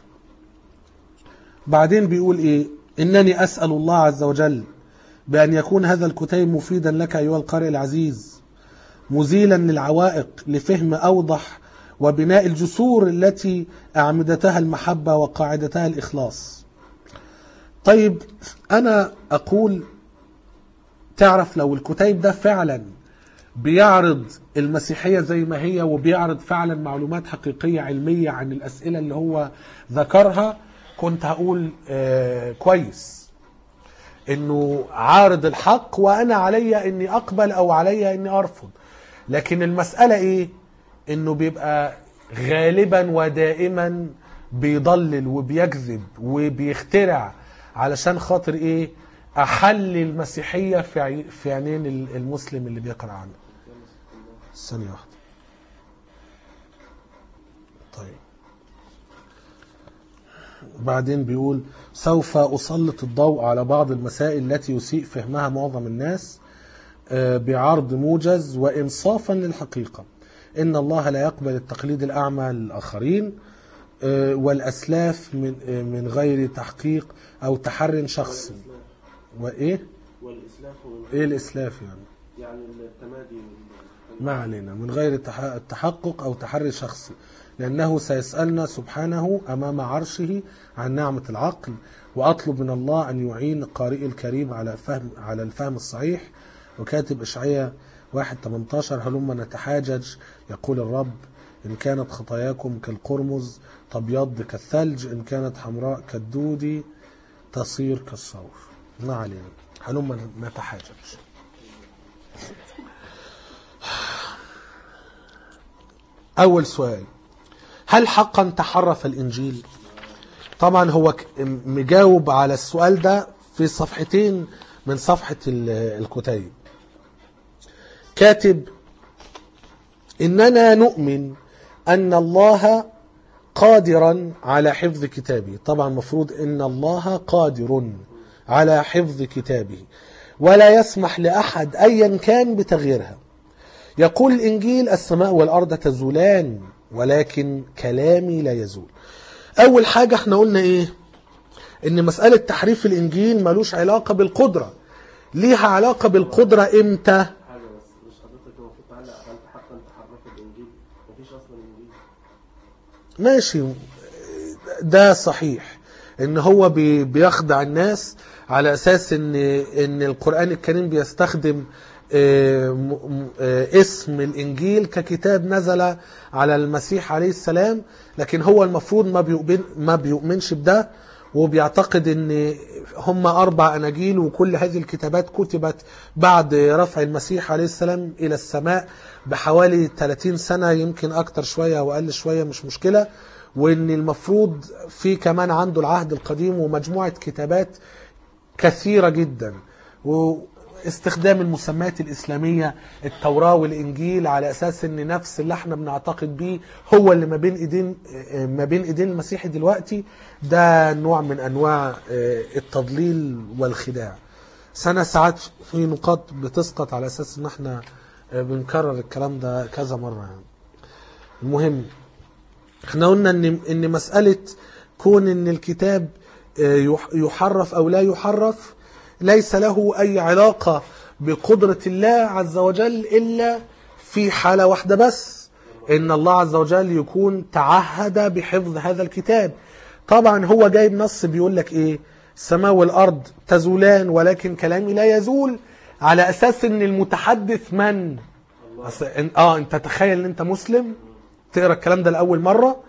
بعدين بيقول إيه؟ إنني أسأل الله عز وجل بأن يكون هذا الكتيب مفيدا لك أيها القارئ العزيز، مزيلا للعوائق لفهم أوضح وبناء الجسور التي أعمدتها المحبة وقاعدتها الإخلاص. طيب أنا أقول تعرف لو الكتيب ده فعلا بيعرض المسيحية زي ما هي وبيعرض فعلا معلومات حقيقية علمية عن الأسئلة اللي هو ذكرها، كنت هقول آه كويس انه عارض الحق وانا علي اني اقبل او علي اني ارفض. لكن المسألة ايه؟ انه بيبقى غالبا ودائما بيضلل وبيكذب وبيخترع علشان خاطر ايه؟ احل المسيحية في عينين المسلم اللي بيقرأ عنه. ثانية واحدة. طيب بعدين بيقول سوف أسلط الضوء على بعض المسائل التي يسيء فهمها معظم الناس بعرض موجز وإنصافا للحقيقة. إن الله لا يقبل التقليد الأعمى للآخرين والأسلاف من من غير تحقيق أو تحري شخصي. وإيه؟ والإسلاف إيه الإسلاف يعني؟ يعني التمادي. ما علينا، من غير التحقق أو تحري شخصي، لأنه سيسألنا سبحانه أمام عرشه عن نعمة العقل. وأطلب من الله أن يعين قارئ الكريم على فهم على الفهم الصحيح. وكاتب إشعياء واحد ثمانية عشر هلما نتحاجج يقول الرب إن كانت خطاياكم كالقرمز تبيض كالثلج، إن كانت حمراء كالدود تصير كالصور. ما علينا، هلما نتحاجج. أول سؤال، هل حقا تحرف الإنجيل؟ طبعا هو مجاوب على السؤال ده في صفحتين من صفحة الكتيب. كاتب إننا نؤمن أن الله قادرا على حفظ كتابه. طبعا مفروض إن الله قادر على حفظ كتابه ولا يسمح لأحد أيا كان بتغييرها. يقول الإنجيل السماء والأرض تزولان ولكن كلامي لا يزول. أول حاجة احنا قلنا إيه؟ إن مسألة تحريف الإنجيل ملوش علاقة بالقدرة، ليها علاقة بالقدرة إمتى؟ حاجة بس مش حضرتك المفروض تعلق هل حقا تحرف الإنجيل؟ مفيش أصلا إنجيل. ماشي، ده صحيح إن هو بيخدع الناس على أساس إن إن القرآن الكريم بيستخدم اسم الإنجيل ككتاب نزل على المسيح عليه السلام، لكن هو المفروض ما بيؤمن ما بيؤمنش بده، وبيعتقد ان هم أربع أناجيل وكل هذه الكتابات كتبت بعد رفع المسيح عليه السلام إلى السماء بحوالي ثلاثين سنة، يمكن أكتر شوية أو أقل شوية مش مشكلة، وإن المفروض في كمان عنده العهد القديم ومجموعة كتابات كثيرة جدا، واستخدام المسميات الإسلامية التوراة والإنجيل على أساس إن نفس اللي احنا بنعتقد بيه هو اللي ما بين إيدين ما بين إيدين المسيح دلوقتي. ده نوع من أنواع التضليل والخداع. سنة ساعات في نقاط بتسقط على أساس إن احنا بنكرر الكلام ده كذا مرة يعني. المهم احنا قلنا إن إن مسألة كون إن الكتاب يحرف أو لا يحرف ليس له أي علاقة بقدرة الله عز وجل إلا في حالة واحدة بس، إن الله عز وجل يكون تعهد بحفظ هذا الكتاب. طبعا هو جايب نص بيقول لك إيه؟ السماء والأرض تزولان ولكن كلامي لا يزول، على أساس إن المتحدث من؟ آه أنت تخيل إن أنت مسلم تقرأ الكلام ده لأول مرة،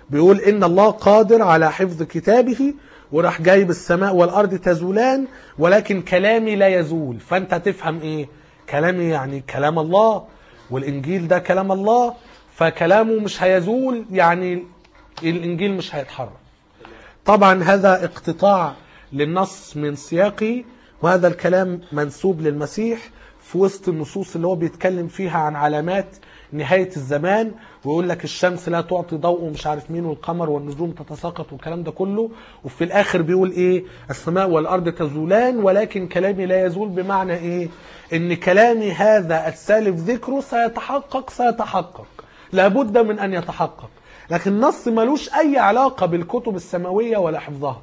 بيقول إن الله قادر على حفظ كتابه، وراح جايب السماء والأرض تزولان ولكن كلامي لا يزول. فأنت تفهم إيه؟ كلامي يعني كلام الله، والإنجيل ده كلام الله، فكلامه مش هيزول، يعني الإنجيل مش هيتحرف. طبعا هذا اقتطاع للنص من سياقه، وهذا الكلام منسوب للمسيح في وسط النصوص اللي هو بيتكلم فيها عن علامات نهاية الزمان، ويقول لك الشمس لا تعطي ضوء ومش عارف مين، والقمر والنجوم تتساقط والكلام ده كله. وفي الآخر بيقول إيه؟ السماء والأرض تزولان ولكن كلامي لا يزول. بمعنى إيه؟ إن كلامي هذا السالف ذكره سيتحقق سيتحقق لابد من أن يتحقق، لكن النص ملوش أي علاقة بالكتب السماوية ولا حفظها.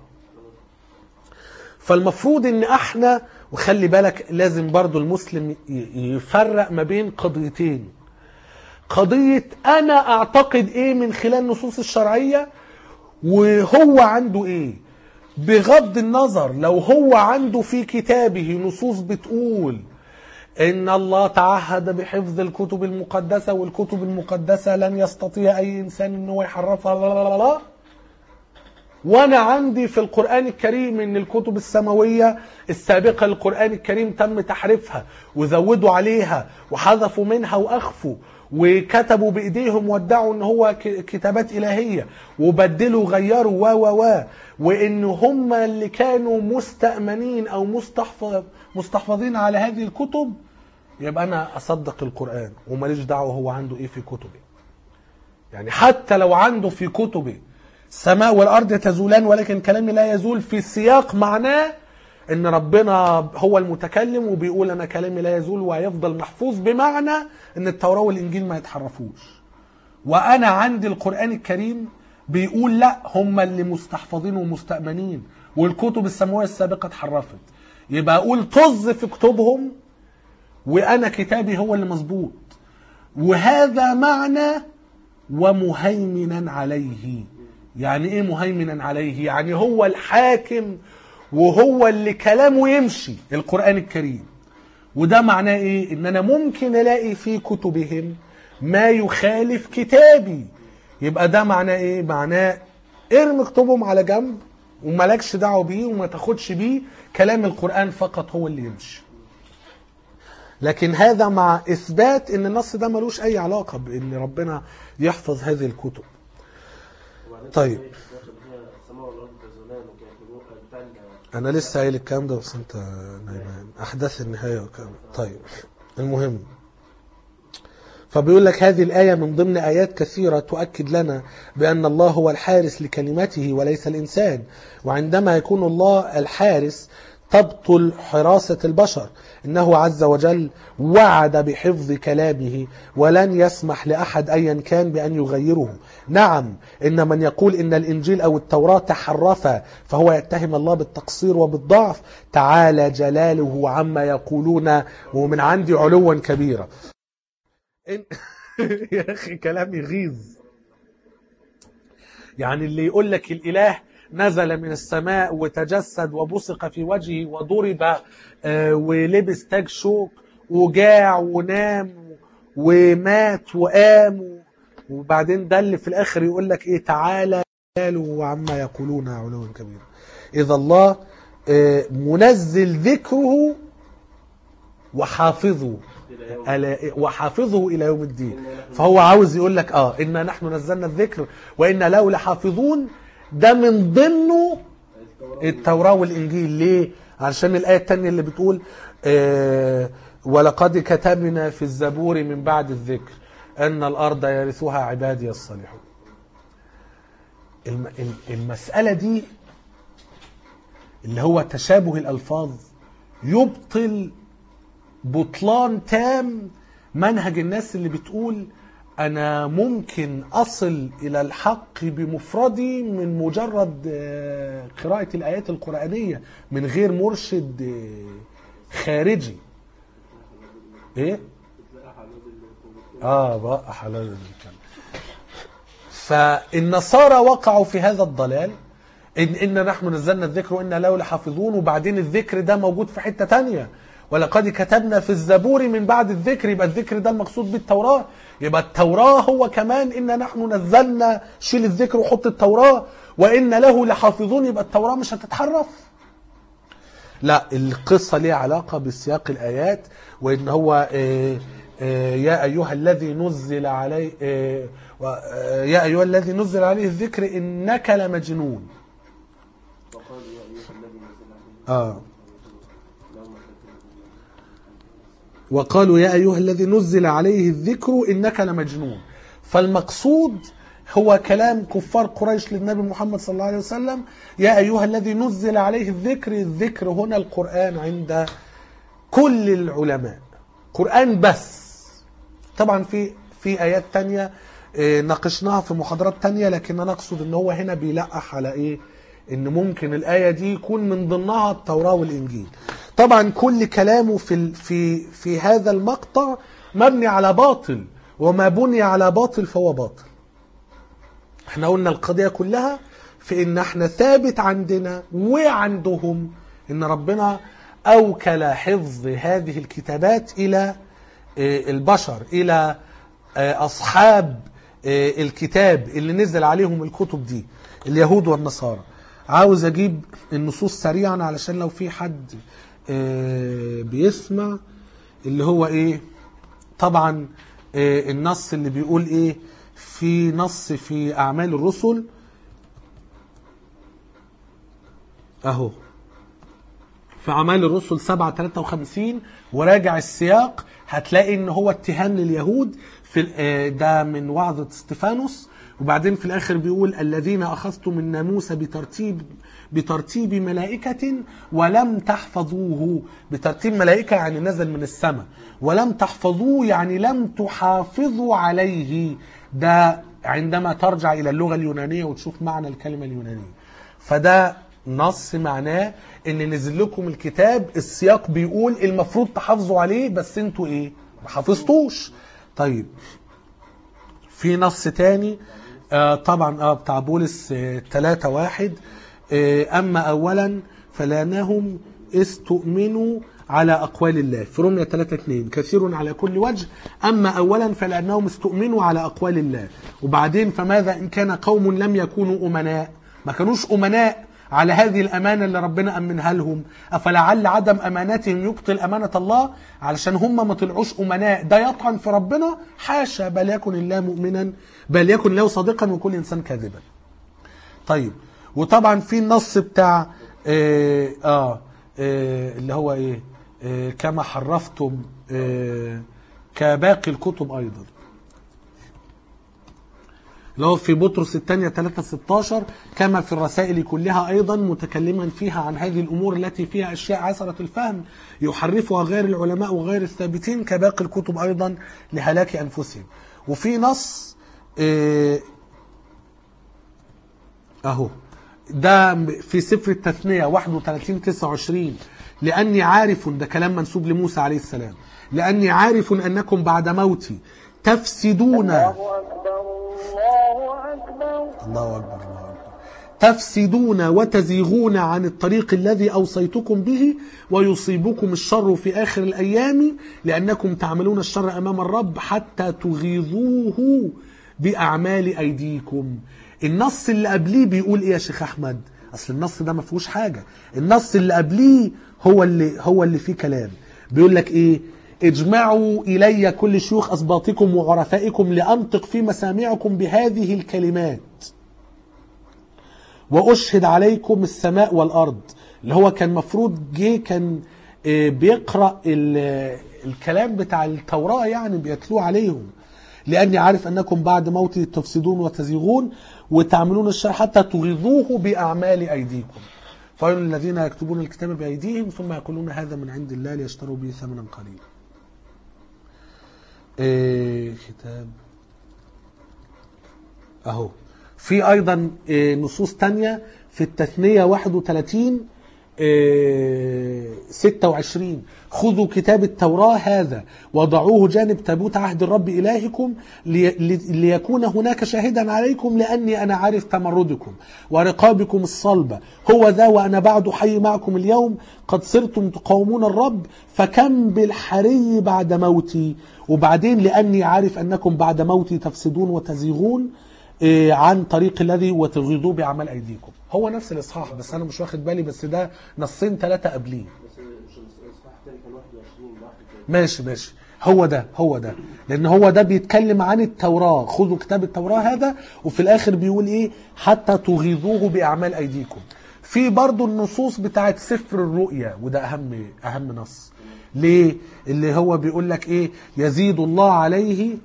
فالمفروض ان احنا، وخلي بالك لازم برضو المسلم يفرق ما بين قضيتين: قضية انا اعتقد ايه من خلال النصوص الشرعية، وهو عنده ايه. بغض النظر لو هو عنده في كتابه نصوص بتقول ان الله تعهد بحفظ الكتب المقدسة والكتب المقدسة لن يستطيع اي انسان ان هو يحرفها، لا لا لا لا، وانا عندي في القرآن الكريم ان الكتب السماوية السابقة للقرآن الكريم تم تحريفها وزودوا عليها وحذفوا منها واخفوا وكتبوا بايديهم وادعوا ان هو كتابات الهية وبدلوا وغيروا و و و وان هم اللي كانوا مستأمنين او مستحفظ مستحفظين على هذه الكتب، يبقى انا اصدق القرآن وماليش دعوه هو عنده ايه في كتبه. يعني حتى لو عنده في كتبه السماء والأرض تزولان ولكن كلامي لا يزول، في سياق معناه ان ربنا هو المتكلم وبيقول انا كلامي لا يزول وهيفضل محفوظ، بمعنى ان التوراة والانجيل ما يتحرفوش. وانا عندي القرآن الكريم بيقول لا، هم اللي مستحفظين ومستأمنين والكتب السماوية السابقة اتحرفت، يبقى اقول طز في كتبهم وانا كتابي هو اللي مظبوط. وهذا معنى ومهيمنا عليه. يعني ايه مهيمنا عليه؟ يعني هو الحاكم وهو اللي كلامه يمشي، القرآن الكريم. وده معناه ايه؟ ان انا ممكن الاقي في كتبهم ما يخالف كتابي، يبقى ده معناه ايه؟ معناه ارمي كتبهم على جنب ومالكش دعوه بيه وما تاخدش بيه، كلام القرآن فقط هو اللي يمشي. لكن هذا مع اثبات ان النص ده ملوش اي علاقة بان ربنا يحفظ هذه الكتب. طيب انا لسه قايل الكلام ده بس انت نايمان، احداث النهايه وكلام. طيب المهم، فبيقول لك هذه الآية من ضمن آيات كثيرة تؤكد لنا بأن الله هو الحارس لكلمته وليس الإنسان، وعندما يكون الله الحارس تبطل حراسة البشر. إنه عز وجل وعد بحفظ كلامه ولن يسمح لأحد أيا كان بأن يغيره. نعم، إن من يقول إن الإنجيل أو التوراة تحرف فهو يتهم الله بالتقصير وبالضعف، تعالى جلاله عما يقولون ومن عندي علوا كبيرا. يا أخي كلام يغيظ. يعني اللي يقول لك الإله نزل من السماء وتجسد وبصق في وجهه وضرب ولبس تاج شوك وجاع ونام ومات وقام، وبعدين ده اللي في الآخر يقول لك إيه؟ تعالى قالوا عما يقولون علوا كبيرا. إذا الله منزل ذكره وحافظه وحافظه إلى يوم الدين، فهو عاوز يقول لك آه إنا نحن نزلنا الذكر وإنا له لحافظون. ده من ضمنه التوراة والإنجيل. ليه؟ علشان الآية الثانية اللي بتقول آه ولقد كتبنا في الزبور من بعد الذكر أن الأرض يرثها عبادي الصالحون. المسألة دي اللي هو تشابه الألفاظ يبطل بطلان تام منهج الناس اللي بتقول أنا ممكن أصل إلى الحق بمفردي من مجرد قراءة الآيات القرآنية من غير مرشد خارجي. إيه؟ آه بقى حلال الكلام. فالنصارى وقعوا في هذا الضلال، إن إن نحن نزلنا الذكر وإنا له لحافظون، وبعدين الذكر ده موجود في حتة تانية ولقد كتبنا في الزبور من بعد الذكر، يبقى الذكر ده المقصود بالتوراة. يبقى التوراة هو كمان إن نحن نزلنا، شيل الذكر وحط التوراة، وإن له لحافظون، يبقى التوراة مش هتتحرف. لا، القصة ليها علاقة بسياق الآيات، وإن هو آه آه يا أيها الذي نزل عليه آه آه يا أيها الذي نزل عليه الذكر إنك لمجنون. وقال يا أيها الذي نزل عليه آه وقالوا يا أيها الذي نزل عليه الذكر إنك لمجنون. فالمقصود هو كلام كفار قريش للنبي محمد صلى الله عليه وسلم، يا أيها الذي نزل عليه الذكر. الذكر هنا القرآن عند كل العلماء، قرآن بس. طبعا في في آيات تانية ناقشناها في محاضرات تانية، لكن أنا أقصد إن هو هنا بيلقح على إيه، إن ممكن الآية دي يكون من ضمنها التوراة والإنجيل. طبعا كل كلامه في في في هذا المقطع مبني على باطل، وما بني على باطل فهو باطل. احنا قلنا القضية كلها في ان احنا ثابت عندنا وعندهم ان ربنا اوكل حفظ هذه الكتابات الى البشر، الى اصحاب الكتاب اللي نزل عليهم الكتب دي، اليهود والنصارى. عاوز اجيب النصوص سريعا علشان لو في حد بيسمع، اللي هو ايه، طبعا النص اللي بيقول ايه، في نص في أعمال الرسل أهو، في أعمال الرسل سبعة ثلاثة وخمسين، وراجع السياق هتلاقي إن هو اتهام لليهود في ده من وعظة استفانوس. وبعدين في الآخر بيقول الذين أخذتم الناموس بترتيب بترتيب ملائكة ولم تحفظوه. بترتيب ملائكة يعني نزل من السماء، ولم تحفظوه يعني لم تحافظوا عليه. ده عندما ترجع إلى اللغة اليونانية وتشوف معنى الكلمة اليونانية، فده نص معناه ان نزل لكم الكتاب، السياق بيقول المفروض تحافظوا عليه، بس انتوا ايه، ما حافظتوش. طيب في نص تاني آه طبعا اه بتاع بولس آه ثلاثة واحد، آه اما اولا فلانهم استؤمنوا على أقوال الله. في رومية ثلاثة اثنين كثير على كل وجه، أما أولا فلأنهم استؤمنوا على أقوال الله. وبعدين فماذا إن كان قوم لم يكونوا أمناء، ما كانوش أمناء على هذه الأمانة اللي ربنا أمنها لهم، أفلعل عدم أمانتهم يبطل أمانة الله؟ علشان هم ما طلعوش أمناء ده يطعن في ربنا؟ حاشا، بل يكن الله مؤمنا، بل يكن الله صادقا وكل إنسان كاذبا. طيب وطبعا في النص بتاع آه, آه, آه اللي هو إيه، آه كما حرفتم آه كباقي الكتب أيضا، لو في بطرس الثانية ثلاثة ستاشر كما في الرسائل كلها أيضا، متكلما فيها عن هذه الأمور التي فيها أشياء عسرة الفهم يحرفها غير العلماء وغير الثابتين كباقي الكتب أيضا لهلاك أنفسهم. وفي نص اه أهو ده في سفر التثنية واحد وثلاثين تسعة وعشرين، لأني عارف، ده كلام منسوب لموسى عليه السلام، لأني عارف أنكم بعد موتي تفسدون. الله أكبر الله أكبر الله أكبر تفسدون وتزيغون عن الطريق الذي أوصيتكم به، ويصيبكم الشر في آخر الأيام، لأنكم تعملون الشر أمام الرب حتى تغيظوه بأعمال أيديكم. النص اللي قبليه بيقول إيه يا شيخ أحمد؟ أصل النص ده ما فيهوش حاجة، النص اللي قبليه هو اللي هو اللي فيه كلام. بيقول لك إيه؟ اجمعوا إلي كل شيوخ أسباطكم وعرفائكم لأنطق في مسامعكم بهذه الكلمات وأشهد عليكم السماء والأرض. اللي هو كان مفروض جه كان بيقرأ الكلام بتاع التوراة، يعني بيتلوه عليهم، لأني عارف أنكم بعد موتي تفسدون وتزيغون وتعملون الشر حتى تغيظوه بأعمال أيديكم. فويل الذين يكتبون الكتاب بأيديهم ثم يقولون هذا من عند الله ليشتروا به ثمنا قليلا. إيه كتاب اهو. في ايضا إيه نصوص تانية في التثنية واحد وثلاثين ستة وعشرين خذوا كتاب التوراة هذا وضعوه جانب تابوت عهد الرب إلهكم ليكون هناك شاهدا عليكم لأني أنا عارف تمردكم ورقابكم الصلبة هو ذا وأنا بعد حي معكم اليوم قد صرتم تقاومون الرب فكم بالحري بعد موتي. وبعدين لأني عارف أنكم بعد موتي تفسدون وتزيغون عن طريق الذي وتغيظوا بأعمال أيديكم. هو نفس الإصحاح بس أنا مش واخد بالي بس ده نصين ثلاثة قبليه. ماشي ماشي هو ده هو ده لأن هو ده بيتكلم عن التوراة خذوا كتاب التوراة هذا وفي الآخر بيقول إيه حتى تغيظوه بأعمال أيديكم. في برضو النصوص بتاعت سفر الرؤيا وده أهم أهم نص ليه اللي هو بيقول لك إيه يزيد الله عليه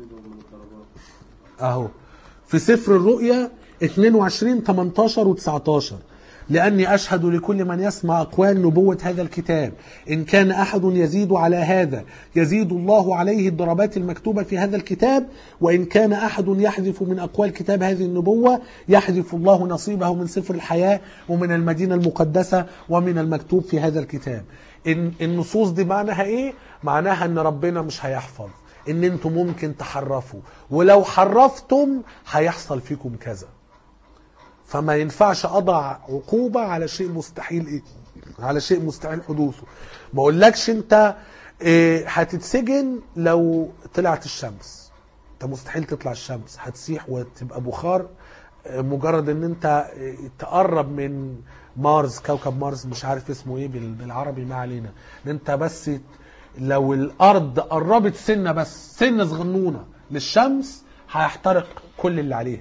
أهو في سفر الرؤيا اثنين وعشرين ثمانية عشر و19 لأني أشهد لكل من يسمع أقوال نبوة هذا الكتاب إن كان أحد يزيد على هذا يزيد الله عليه الضربات المكتوبة في هذا الكتاب وإن كان أحد يحذف من أقوال كتاب هذه النبوة يحذف الله نصيبه من سفر الحياة ومن المدينة المقدسة ومن المكتوب في هذا الكتاب. إن النصوص دي معناها إيه؟ معناها أن ربنا مش هيحفظ ان انتم ممكن تحرفوا ولو حرفتم هيحصل فيكم كذا فما ينفعش اضع عقوبة على شيء مستحيل ايه على شيء مستحيل حدوثه. ما اقولكش انت إيه هتتسجن لو طلعت الشمس انت مستحيل تطلع الشمس هتسيح وتبقى بخار مجرد ان انت تقرب من مارس كوكب مارس مش عارف اسمه ايه بالعربي ما علينا ان انت بس لو الارض قربت سنه بس سنه صغنونه للشمس هيحترق كل اللي عليها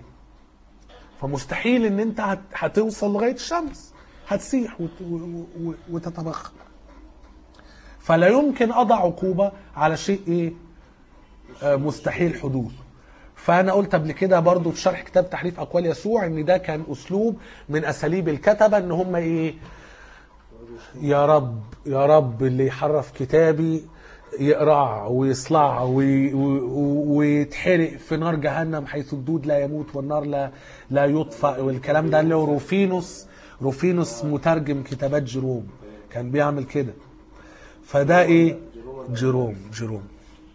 فمستحيل ان انت هتوصل لغايه الشمس هتسيح وتتبخر. فلا يمكن اضع عقوبه على شيء ايه مستحيل حدوثه. فانا قلت قبل كده برضو في شرح كتاب تحريف اقوال يسوع ان ده كان اسلوب من اساليب الكتبه ان هم ايه يا رب يا رب اللي يحرف كتابي يقرع ويصلع ويتحرق في نار جهنم حيث الدود لا يموت والنار لا لا يطفأ والكلام ده اللي هو روفينوس روفينوس مترجم كتابات جيروم كان بيعمل كده. فده ايه جيروم جيروم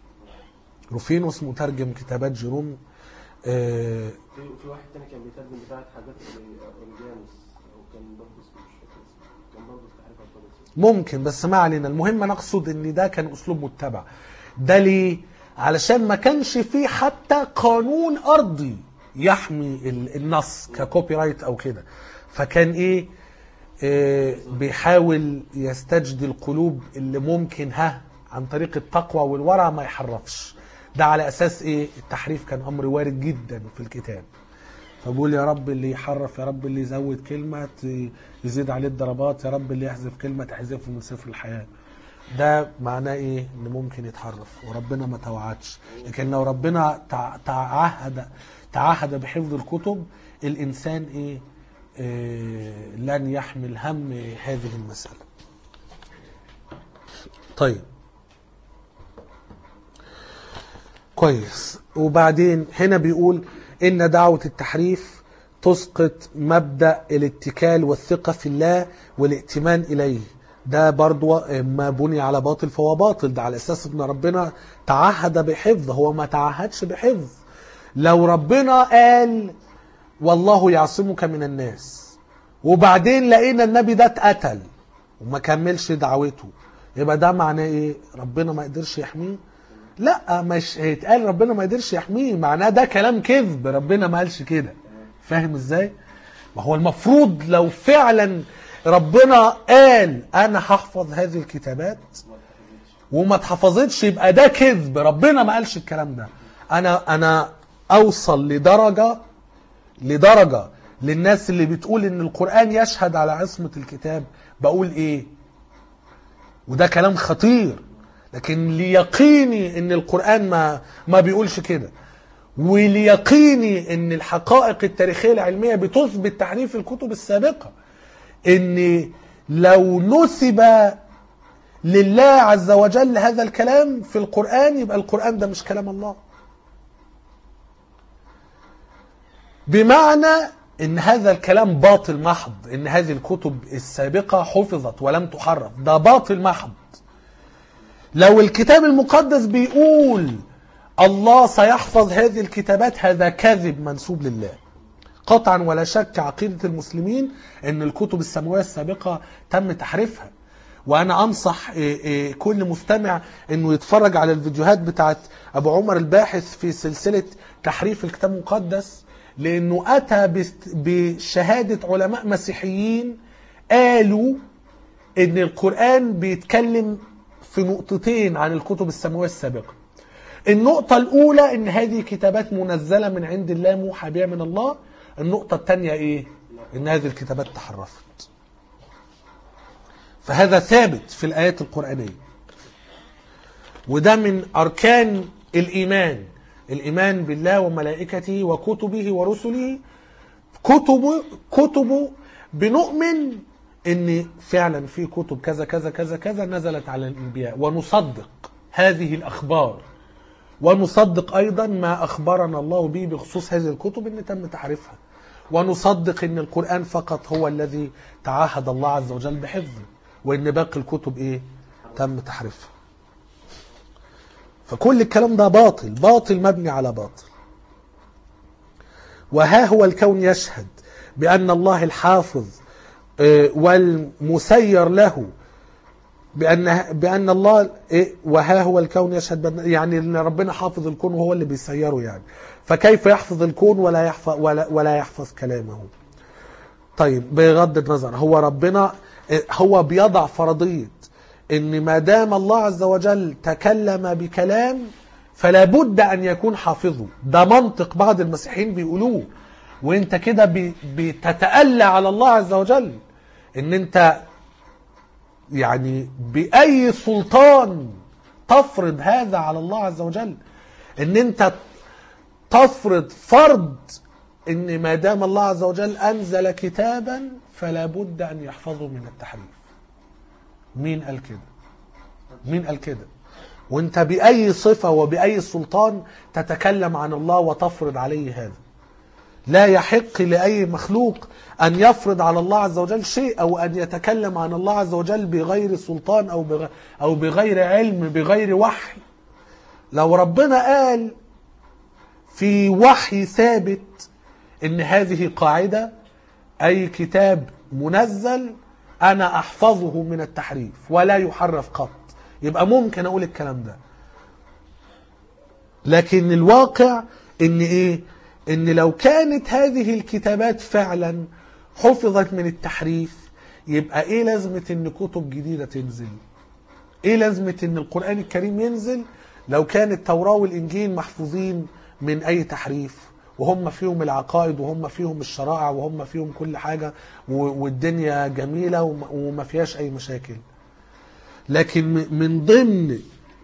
روفينوس مترجم كتابات جيروم. آه في واحد تاني كان بيترجم بتاعت حاجات اورجانوس وكان برضه كان برضه ممكن بس ما علينا. المهم نقصد ان ده كان اسلوب متبع. ده ليه؟ علشان ما كانش فيه حتى قانون ارضي يحمي النص ككوبي رايت او كده. فكان ايه آه بيحاول يستجدي القلوب اللي ممكن ها عن طريق التقوى والورع ما يحرفش. ده على اساس ايه التحريف كان امر وارد جدا في الكتاب. فبقول يا رب اللي يحرف يا رب اللي يزود كلمة يزيد عليه الضربات يا رب اللي يحذف كلمة تحذفه من سفر الحياة. ده معناه ايه ان ممكن يتحرف وربنا ما توعدش. لكن لو ربنا تعهد تعهد بحفظ الكتب الانسان ايه, إيه لن يحمل هم هذه المسألة. طيب كويس. وبعدين هنا بيقول إن دعوة التحريف تسقط مبدأ الاتكال والثقة في الله والائتمان إليه. ده برضو ما بني على باطل فهو باطل. ده على أساس إن ربنا تعهد بحفظ هو ما تعهدش بحفظ. لو ربنا قال والله يعصمك من الناس وبعدين لقينا النبي ده اتقتل وما كملش دعوته يبقى ده معناه إيه؟ ربنا ما قدرش يحميه؟ لا مش هيتقال ربنا ما قدرش يحميه معناه ده كلام كذب. ربنا ما قالش كده. فاهم ازاي؟ ما هو المفروض لو فعلا ربنا قال انا هحفظ هذه الكتابات وما اتحفظتش يبقى ده كذب. ربنا ما قالش الكلام ده. انا انا اوصل لدرجه لدرجه للناس اللي بتقول ان القرآن يشهد على عصمة الكتاب بقول ايه؟ وده كلام خطير. لكن ليقيني ان القرآن ما ما بيقولش كده وليقيني ان الحقائق التاريخية العلمية بتثبت تحريف الكتب السابقة ان لو نسب لله عز وجل هذا الكلام في القرآن يبقى القرآن ده مش كلام الله. بمعنى ان هذا الكلام باطل محض، ان هذه الكتب السابقة حفظت ولم تحرف، ده باطل محض. لو الكتاب المقدس بيقول الله سيحفظ هذه الكتابات، هذا كذب منسوب لله قطعا ولا شك. عقيدة المسلمين ان الكتب السماوية السابقة تم تحريفها. وانا انصح كل مستمع انه يتفرج على الفيديوهات بتاعت ابو عمر الباحث في سلسلة تحريف الكتاب المقدس، لانه اتى بشهادة علماء مسيحيين قالوا ان القرآن بيتكلم في نقطتين عن الكتب السماوية السابقة. النقطة الاولى ان هذه كتابات منزلة من عند الله موحى بها من الله. النقطة الثانية ايه؟ ان هذه الكتابات تحرفت. فهذا ثابت في الآيات القرآنية، وده من أركان الإيمان. الإيمان بالله وملائكته وكتبه ورسله. كتبه كتبه بنؤمن ان فعلا في كتب كذا كذا كذا كذا نزلت على الأنبياء، ونصدق هذه الأخبار، ونصدق أيضا ما أخبرنا الله به بخصوص هذه الكتب ان تم تحريفها، ونصدق ان القرآن فقط هو الذي تعاهد الله عز وجل بحفظه، وان باقي الكتب ايه؟ تم تحريفها. فكل الكلام ده باطل، باطل مبني على باطل. وها هو الكون يشهد بأن الله الحافظ والمسير له، بأن بأن الله إيه؟ وها هو الكون يشهد بأن، يعني ان ربنا حافظ الكون وهو اللي بيسيره يعني. فكيف يحفظ الكون ولا يحفظ ولا, ولا يحفظ كلامه؟ طيب بغض النظر، هو ربنا هو بيضع فرضية ان ما دام الله عز وجل تكلم بكلام فلا بد ان يكون حافظه. ده منطق بعض المسيحيين بيقولوه، وانت كده بتتألى على الله عز وجل. ان انت يعني بأي سلطان تفرض هذا على الله عز وجل؟ ان انت تفرض فرض ان ما دام الله عز وجل انزل كتابا فلا بد ان يحفظه من التحريف. مين قال كده؟ مين قال كده؟ وانت بأي صفة وبأي سلطان تتكلم عن الله وتفرض عليه هذا؟ لا يحق لأي مخلوق أن يفرض على الله عز وجل شيء، أو أن يتكلم عن الله عز وجل بغير سلطان أو بغير, أو بغير علم، بغير وحي. لو ربنا قال في وحي ثابت إن هذه قاعدة، أي كتاب منزل أنا أحفظه من التحريف ولا يحرف قط، يبقى ممكن أقول الكلام ده. لكن الواقع إن إيه؟ إن لو كانت هذه الكتابات فعلا حفظت من التحريف، يبقى إيه لازمة إن كتب جديدة تنزل؟ إيه لازمة إن القرآن الكريم ينزل لو كان التوراة والإنجيل محفوظين من أي تحريف، وهم فيهم العقائد وهم فيهم الشرائع وهم فيهم كل حاجة، والدنيا جميلة وما فيهاش أي مشاكل؟ لكن من ضمن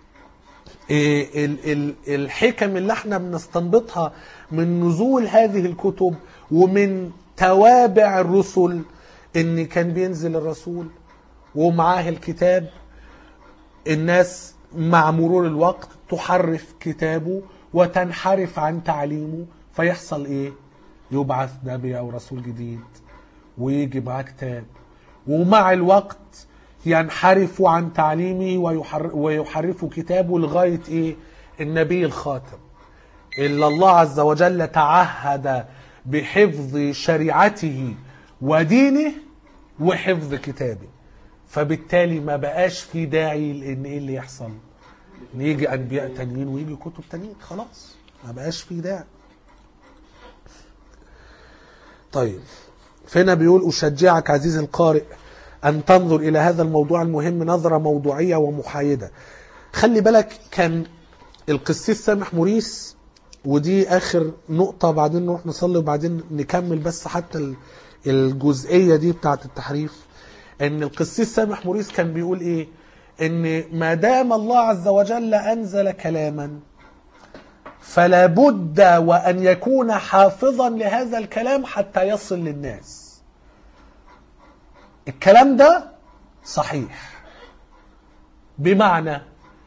الحكم اللي احنا بنستنبطها من نزول هذه الكتب ومن توابع الرسل، ان كان بينزل الرسول ومعاه الكتاب، الناس مع مرور الوقت تحرف كتابه وتنحرف عن تعليمه، فيحصل ايه؟ يبعث نبي او رسول جديد ويجي معاه كتاب، ومع الوقت ينحرف عن تعليمه ويحرف كتابه لغاية ايه؟ النبي الخاتم إلا الله عز وجل تعهد بحفظ شريعته ودينه وحفظ كتابه. فبالتالي ما بقاش في داعي لان ايه اللي يحصل؟ ان يجي انبياء تانيين ويجي كتب تانيين، خلاص ما بقاش في داعي. طيب فهنا بيقول أشجعك عزيزي القارئ أن تنظر إلى هذا الموضوع المهم نظرة موضوعية ومحايدة. خلي بالك، كان القسيس سامح موريس، ودي آخر نقطة بعدين نروح نصلي وبعدين نكمل بس حتى الجزئية دي بتاعت التحريف، ان القسيس سامح موريس كان بيقول ايه؟ ان ما دام الله عز وجل أنزل كلاما فلا بد وأن يكون حافظا لهذا الكلام حتى يصل للناس. الكلام ده صحيح، بمعنى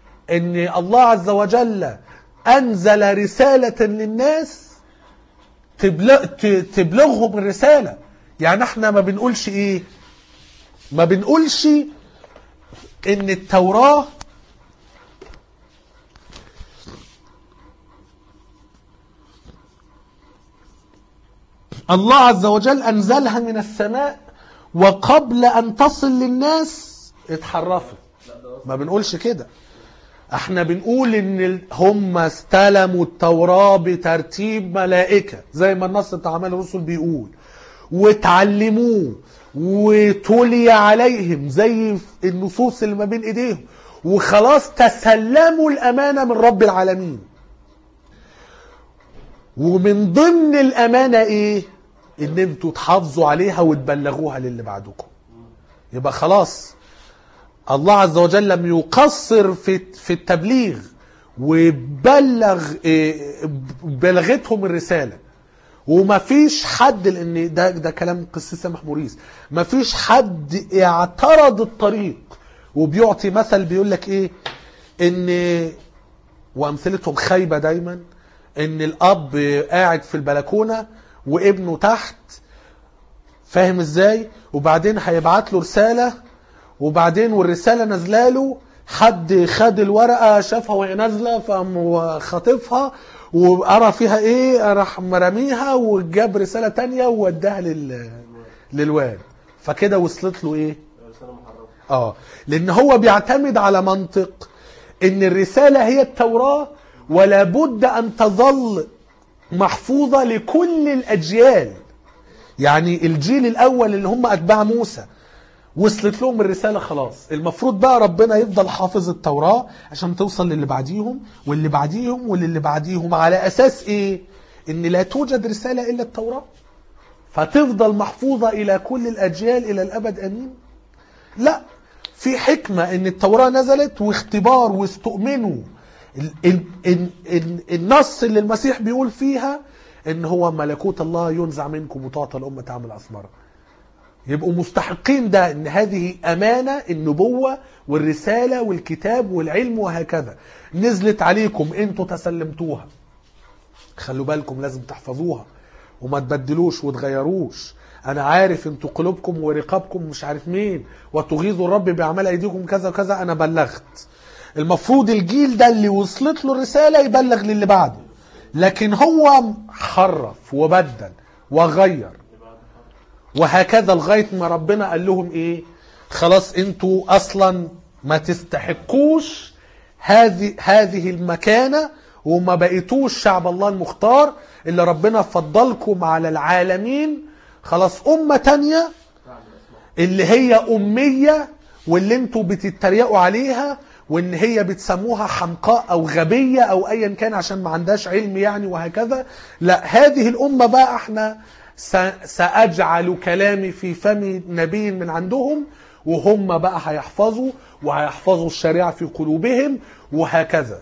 ان الله عز وجل أنزل رسالة للناس تبلغ تبلغهم الرسالة. يعني احنا ما بنقولش ايه، ما بنقولش ان التوراة الله عز وجل انزلها من السماء وقبل ان تصل للناس اتحرفت، ما بنقولش كده. احنا بنقول ان هم استلموا التوراة بترتيب ملائكة زي ما النص بتاع اعمال الرسل بيقول، وتعلموه وتولي عليهم زي النصوص اللي ما بين ايديهم، وخلاص تسلموا الامانة من رب العالمين. ومن ضمن الامانة ايه؟ ان انتوا تحافظوا عليها وتبلغوها للي بعدكم. يبقى خلاص الله عز وجل لم يقصر في في التبليغ، وبلغ بلغتهم الرسالة. وما فيش حد، لان ده ده كلام قسيس سامح موريس، ما فيش حد اعترض الطريق. وبيعطي مثل بيقول لك ايه، ان وامثلتهم خايبة دايما، ان الاب قاعد في البلكونة وابنه تحت، فاهم ازاي؟ وبعدين هيبعت له رسالة، وبعدين والرسالة نزلاله، حد خد الورقة شافها وهي نازلة فقام خاطفها وقرا فيها ايه، راح مرميها وجاب رسالة تانية ووداها لل... للواد. فكده وصلت له ايه؟ اه لان هو بيعتمد على منطق ان الرسالة هي التوراة، ولا بد ان تظل محفوظة لكل الاجيال. يعني الجيل الاول اللي هم اتباع موسى وصلت لهم الرسالة خلاص، المفروض بقى ربنا يفضل حافظ التوراة عشان توصل للي بعديهم واللي بعديهم واللي بعديهم، على أساس إيه؟ إن لا توجد رسالة إلا التوراة، فتفضل محفوظة إلى كل الأجيال إلى الأبد أمين. لا، في حكمة إن التوراة نزلت واختبار واستؤمنوا ال ال ال النص اللي المسيح بيقول فيها إن هو ملكوت الله ينزع منكم وتعطى الأمة تعمل أثمارها. يبقوا مستحقين ده، ان هذه امانة النبوة والرسالة والكتاب والعلم وهكذا نزلت عليكم، انتوا تسلمتوها، خلوا بالكم لازم تحفظوها وما تبدلوش وتغيروش. انا عارف انتوا قلوبكم ورقابكم مش عارف مين، وتغيظوا الرب باعمال ايديكم كذا وكذا، انا بلغت. المفروض الجيل ده اللي وصلت له الرسالة يبلغ للي بعده، لكن هو حرف وبدل وغير وهكذا لغاية ما ربنا قال لهم ايه، خلاص انتوا اصلا ما تستحقوش هذه هذه المكانة، وما بقيتوش شعب الله المختار اللي ربنا فضلكم على العالمين. خلاص امة تانية اللي هي امية، واللي انتوا بتتريقوا عليها وان هي بتسموها حمقاء او غبية او ايا كان عشان ما عندهاش علم يعني وهكذا. لا، هذه الامة بقى احنا سأجعل كلامي في فم نبي من عندهم، وهم بقى هيحفظوا وهيحفظوا الشريعة في قلوبهم وهكذا.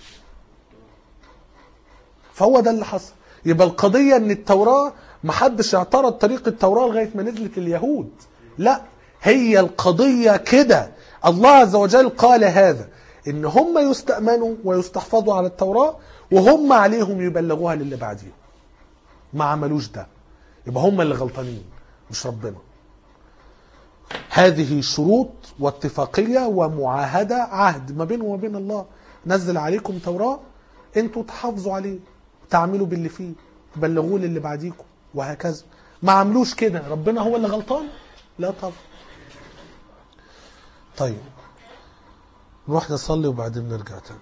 فهو ده اللي حصل. يبقى القضية ان التوراة محدش اعترض طريق التوراة لغاية ما نزلت اليهود، لا، هي القضية كده. الله عز وجل قال هذا، ان هم يستأمنوا ويستحفظوا على التوراة، وهم عليهم يبلغوها للي بعدين. ما عملوش ده، يبقى هم اللي غلطانين مش ربنا. هذه شروط واتفاقية ومعاهدة، عهد ما بينه وما بين الله. نزل عليكم توراة، انتوا تحافظوا عليه، تعملوا باللي فيه، تبلغوه للي بعديكم وهكذا. ما عملوش كده، ربنا هو اللي غلطان؟ لا طبعا. طيب نروح نصلي وبعدين نرجع تاني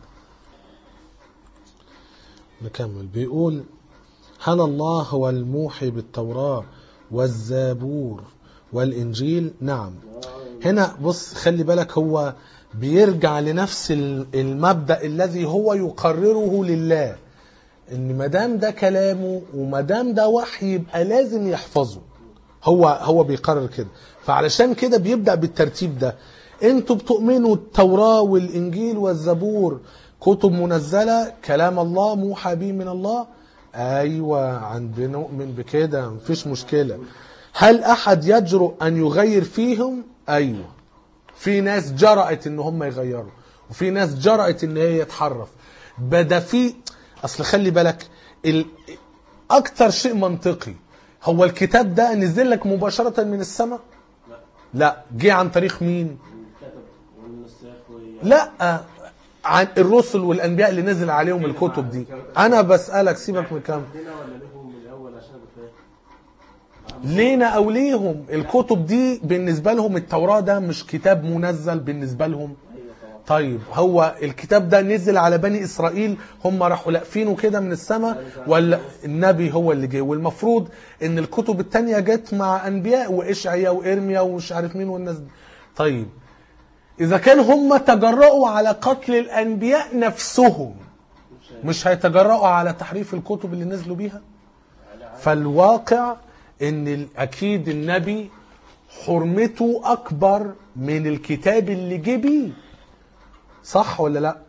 نكمل. بيقول: هل الله هو الموحي بالتوراة والزبور والإنجيل؟ نعم. هنا بص، خلي بالك، هو بيرجع لنفس المبدأ الذي هو يقرره لله، ان مدام ده كلامه ومدام ده وحي يبقى لازم يحفظه. هو هو بيقرر كده، فعلشان كده بيبدأ بالترتيب ده. انتوا بتؤمنوا التوراة والإنجيل والزبور كتب منزلة، كلام الله موحى به من الله؟ ايوه، عندنا نؤمن بكده، مفيش مشكلة. هل احد يجرؤ ان يغير فيهم؟ ايوه، في ناس جرأت ان هم يغيروا، وفي ناس جرأت ان هي يتحرف. بدا في اصل خلي بالك ال... اكتر شيء منطقي، هو الكتاب ده نزل لك مباشرة من السماء؟ لا لا، جه عن طريق مين؟ الكتب والنساخ وهي لا، عن الرسل والانبياء اللي نزل عليهم الكتب دي. انا بسألك، سيبك من كام لنا ولا لهم من الاول عشان بفهم. لينا او ليهم الكتب دي بالنسبة لهم التوراة ده مش كتاب منزل بالنسبة لهم. ايوه طبعا. طيب هو الكتاب ده نزل على بني اسرائيل، هم راحوا لاقفينه كده من السماء، ولا النبي هو اللي جه؟ والمفروض ان الكتب التانية جت مع انبياء واشعياء وارميا ومش عارف مين والناس دي. طيب اذا كان هم تجرؤوا على قتل الانبياء نفسهم، مش هيتجرؤوا على تحريف الكتب اللي نزلوا بيها؟ فالواقع ان اكيد النبي حرمته اكبر من الكتاب اللي جه بيه، صح ولا لا؟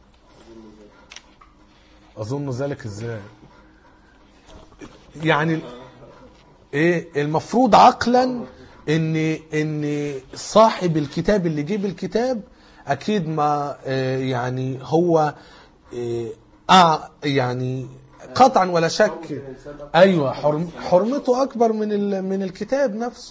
اظن ذلك ازاي؟ يعني ايه المفروض عقلا ان ان صاحب الكتاب اللي جيب الكتاب اكيد ما آه يعني هو آه آه يعني قطعا ولا شك، ايوه حرم حرمته اكبر من ال من الكتاب نفسه.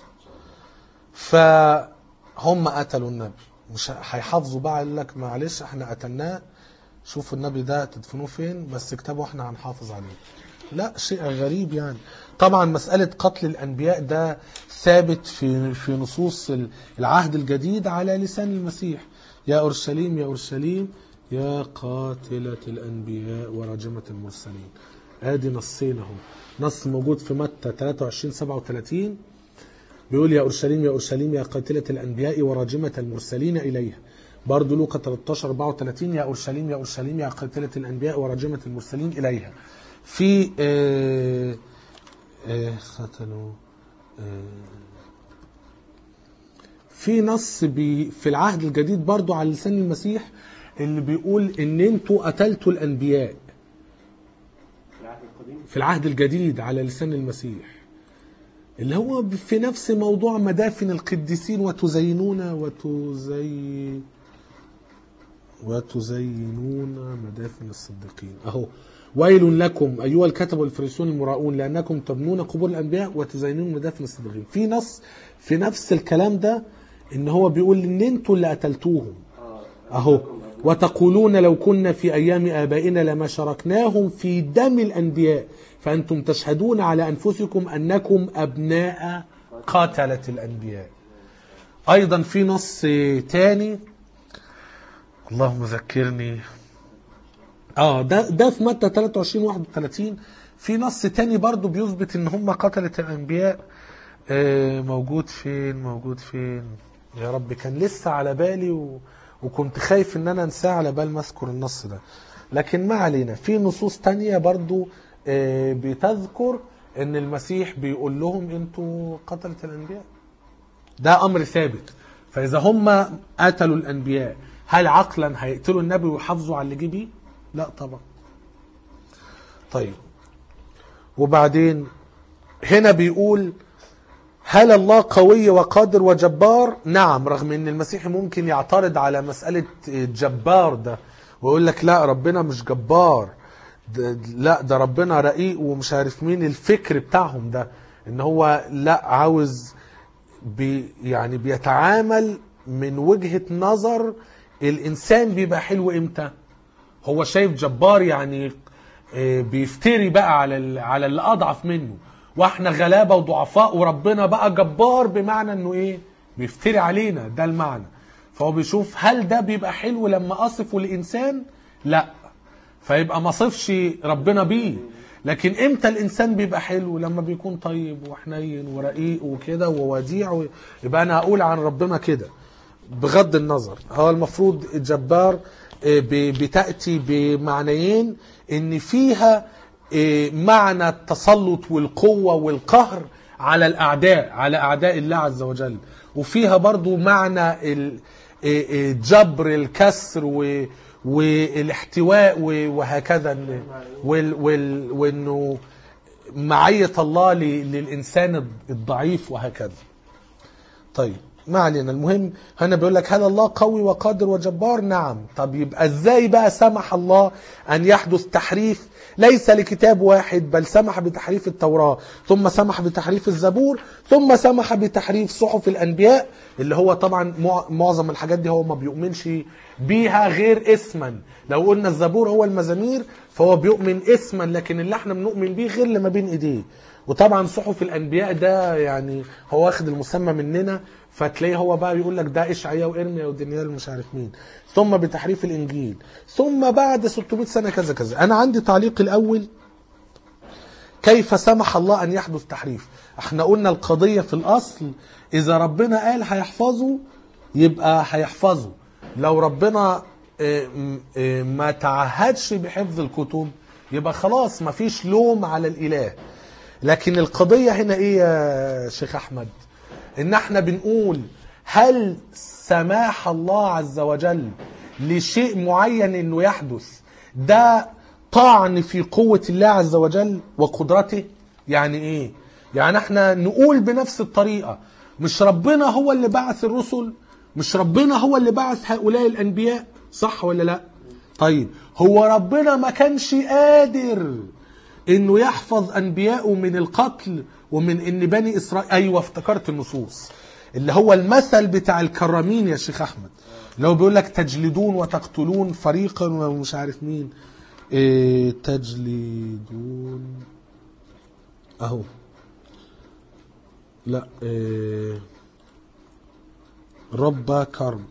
فهم قتلوا النبي، مش هيحافظوا بقى يقول لك معلش احنا قتلناه، شوفوا النبي ده تدفنوه فين بس اكتبوا احنا هنحافظ عليه. لا، شيء غريب يعني. طبعا مسألة قتل الأنبياء ده ثابت في في نصوص العهد الجديد على لسان المسيح. يا أورشليم يا أورشليم يا قاتلة الأنبياء ورجمة المرسلين. ادي نصين اهو. نص موجود في متى ثلاثة وعشرين سبعة وثلاثين بيقول يا أورشليم يا أورشليم يا قاتلة الأنبياء ورجمة المرسلين إليها. برضه لوقا ثلاثة عشر أربعة وثلاثين يا أورشليم يا أورشليم يا قاتلة الأنبياء ورجمة المرسلين إليها. في آه آه قتلوا آه في نص بي في العهد الجديد برضه على لسان المسيح اللي بيقول ان انتوا قتلتوا الأنبياء في العهد الجديد على لسان المسيح، اللي هو في نفس موضوع مدافن القديسين وتزينون وتزي وتزينون مدافن الصديقين. اهو ويل لكم ايها الكتبة والفريسيون المراؤون لانكم تبنون قبور الانبياء وتزينون مدافن الصديقين. في نص في نفس الكلام ده ان هو بيقول ان انتوا اللي قتلتوهم. اهو وتقولون لو كنا في ايام ابائنا لما شاركناهم في دم الانبياء فانتم تشهدون على انفسكم انكم ابناء قاتلة الانبياء. ايضا في نص تاني، اللهم ذكرني، اه ده ده في متى ثلاثة وعشرين واحد وثلاثين. في نص تاني برضو بيثبت ان هم قتلة الانبياء. آه موجود فين موجود فين يا رب؟ كان لسه على بالي و... وكنت خايف ان انا انساه على بال ما اذكر النص ده، لكن ما علينا. في نصوص تانية برضو آه بتذكر ان المسيح بيقول لهم انتوا قتلة الانبياء. ده امر ثابت. فاذا هم قتلوا الانبياء هل عقلا هيقتلوا النبي ويحافظوا على اللي جه بيه؟ لا طبعا. طيب وبعدين هنا بيقول هل الله قوي وقادر وجبار؟ نعم، رغم ان المسيح ممكن يعترض على مسألة جبار ده ويقول لك لا ربنا مش جبار، ده لا ده ربنا رقيق ومش عارف مين. الفكر بتاعهم ده ان هو لا عاوز بي يعني بيتعامل من وجهة نظر الانسان بيبقى حلو امتى؟ هو شايف جبار يعني بيفتري بقى على على اللي اضعف منه، واحنا غلابه وضعفاء وربنا بقى جبار بمعنى انه ايه؟ بيفتري علينا، ده المعنى. فهو بيشوف هل ده بيبقى حلو لما اصفه الانسان؟ لا، فيبقى ما صفش ربنا بيه. لكن امتى الانسان بيبقى حلو؟ لما بيكون طيب وحنين ورقيق وكده ووديع، يبقى انا اقول عن ربنا كده بغض النظر. هو المفروض الجبار بتأتي بمعنيين، ان فيها معنى التسلط والقوة والقهر على الأعداء على أعداء الله عز وجل، وفيها برضو معنى الجبر الكسر والاحتواء وهكذا، وانه معية الله للإنسان الضعيف وهكذا. طيب ما علينا. المهم هنا بيقول لك هل الله قوي وقادر وجبار؟ نعم. طب يبقى ازاي بقى سمح الله ان يحدث تحريف ليس لكتاب واحد، بل سمح بتحريف التوراة، ثم سمح بتحريف الزبور، ثم سمح بتحريف صحف الانبياء، اللي هو طبعا معظم الحاجات دي هو ما بيؤمنش بيها غير اسما. لو قلنا الزبور هو المزامير فهو بيؤمن اسما، لكن اللي احنا بنؤمن بيه غير اللي ما بين ايديه. وطبعا صحف الانبياء ده يعني هو واخد المسمى مننا، فتلاقيه هو بقى يقول لك ده اشعياء وارميا ودانيال مش عارف مين، ثم بتحريف الانجيل، ثم بعد ستمائة سنه كذا كذا. انا عندي تعليق الاول، كيف سمح الله ان يحدث تحريف؟ احنا قلنا القضيه في الاصل اذا ربنا قال هيحفظه يبقى هيحفظه، لو ربنا ما تعهدش بحفظ الكتب يبقى خلاص ما فيش لوم على الاله. لكن القضيه هنا ايه يا شيخ احمد؟ ان احنا بنقول هل سماح الله عز وجل لشيء معين انه يحدث ده طعن في قوة الله عز وجل وقدرته؟ يعني ايه؟ يعني احنا نقول بنفس الطريقة مش ربنا هو اللي بعث الرسل؟ مش ربنا هو اللي بعث هؤلاء الانبياء؟ صح ولا لا؟ طيب هو ربنا ما كانش قادر انه يحفظ انبياءه من القتل ومن ان بني اسرائيل؟ ايوه افتكرت النصوص اللي هو المثل بتاع الكرامين يا شيخ احمد، اللي هو بيقول لك تجلدون وتقتلون فريقا ومش عارف مين. إيه تجلدون اهو لا إيه رب كرم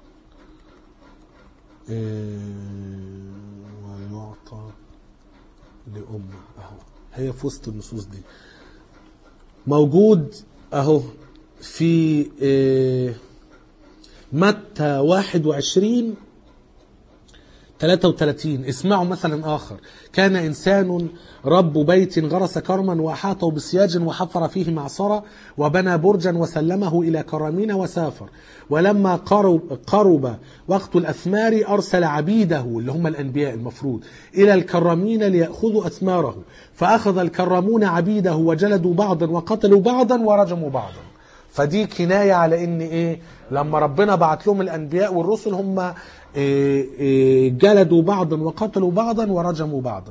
إيه ويعطى لأمه. اهو هي في وسط النصوص دي موجود اهو في إيه متى واحد وعشرين ثلاثة وثلاثين. اسمعوا مثلا آخر، كان إنسان رب بيت غرس كرما وأحاطه بسياج وحفر فيه معصرة وبنى برجا وسلمه إلى كرامين وسافر، ولما قرب, قرب وقت الأثمار أرسل عبيده اللي هم الأنبياء المفروض إلى الكرامين ليأخذوا أثماره، فأخذ الكرامون عبيده وجلدوا بعضا وقتلوا بعضا ورجموا بعضا. فدي كناية على إن إيه لما ربنا بعت لهم الأنبياء والرسل هم جلدوا بعضا وقتلوا بعضا ورجموا بعضا.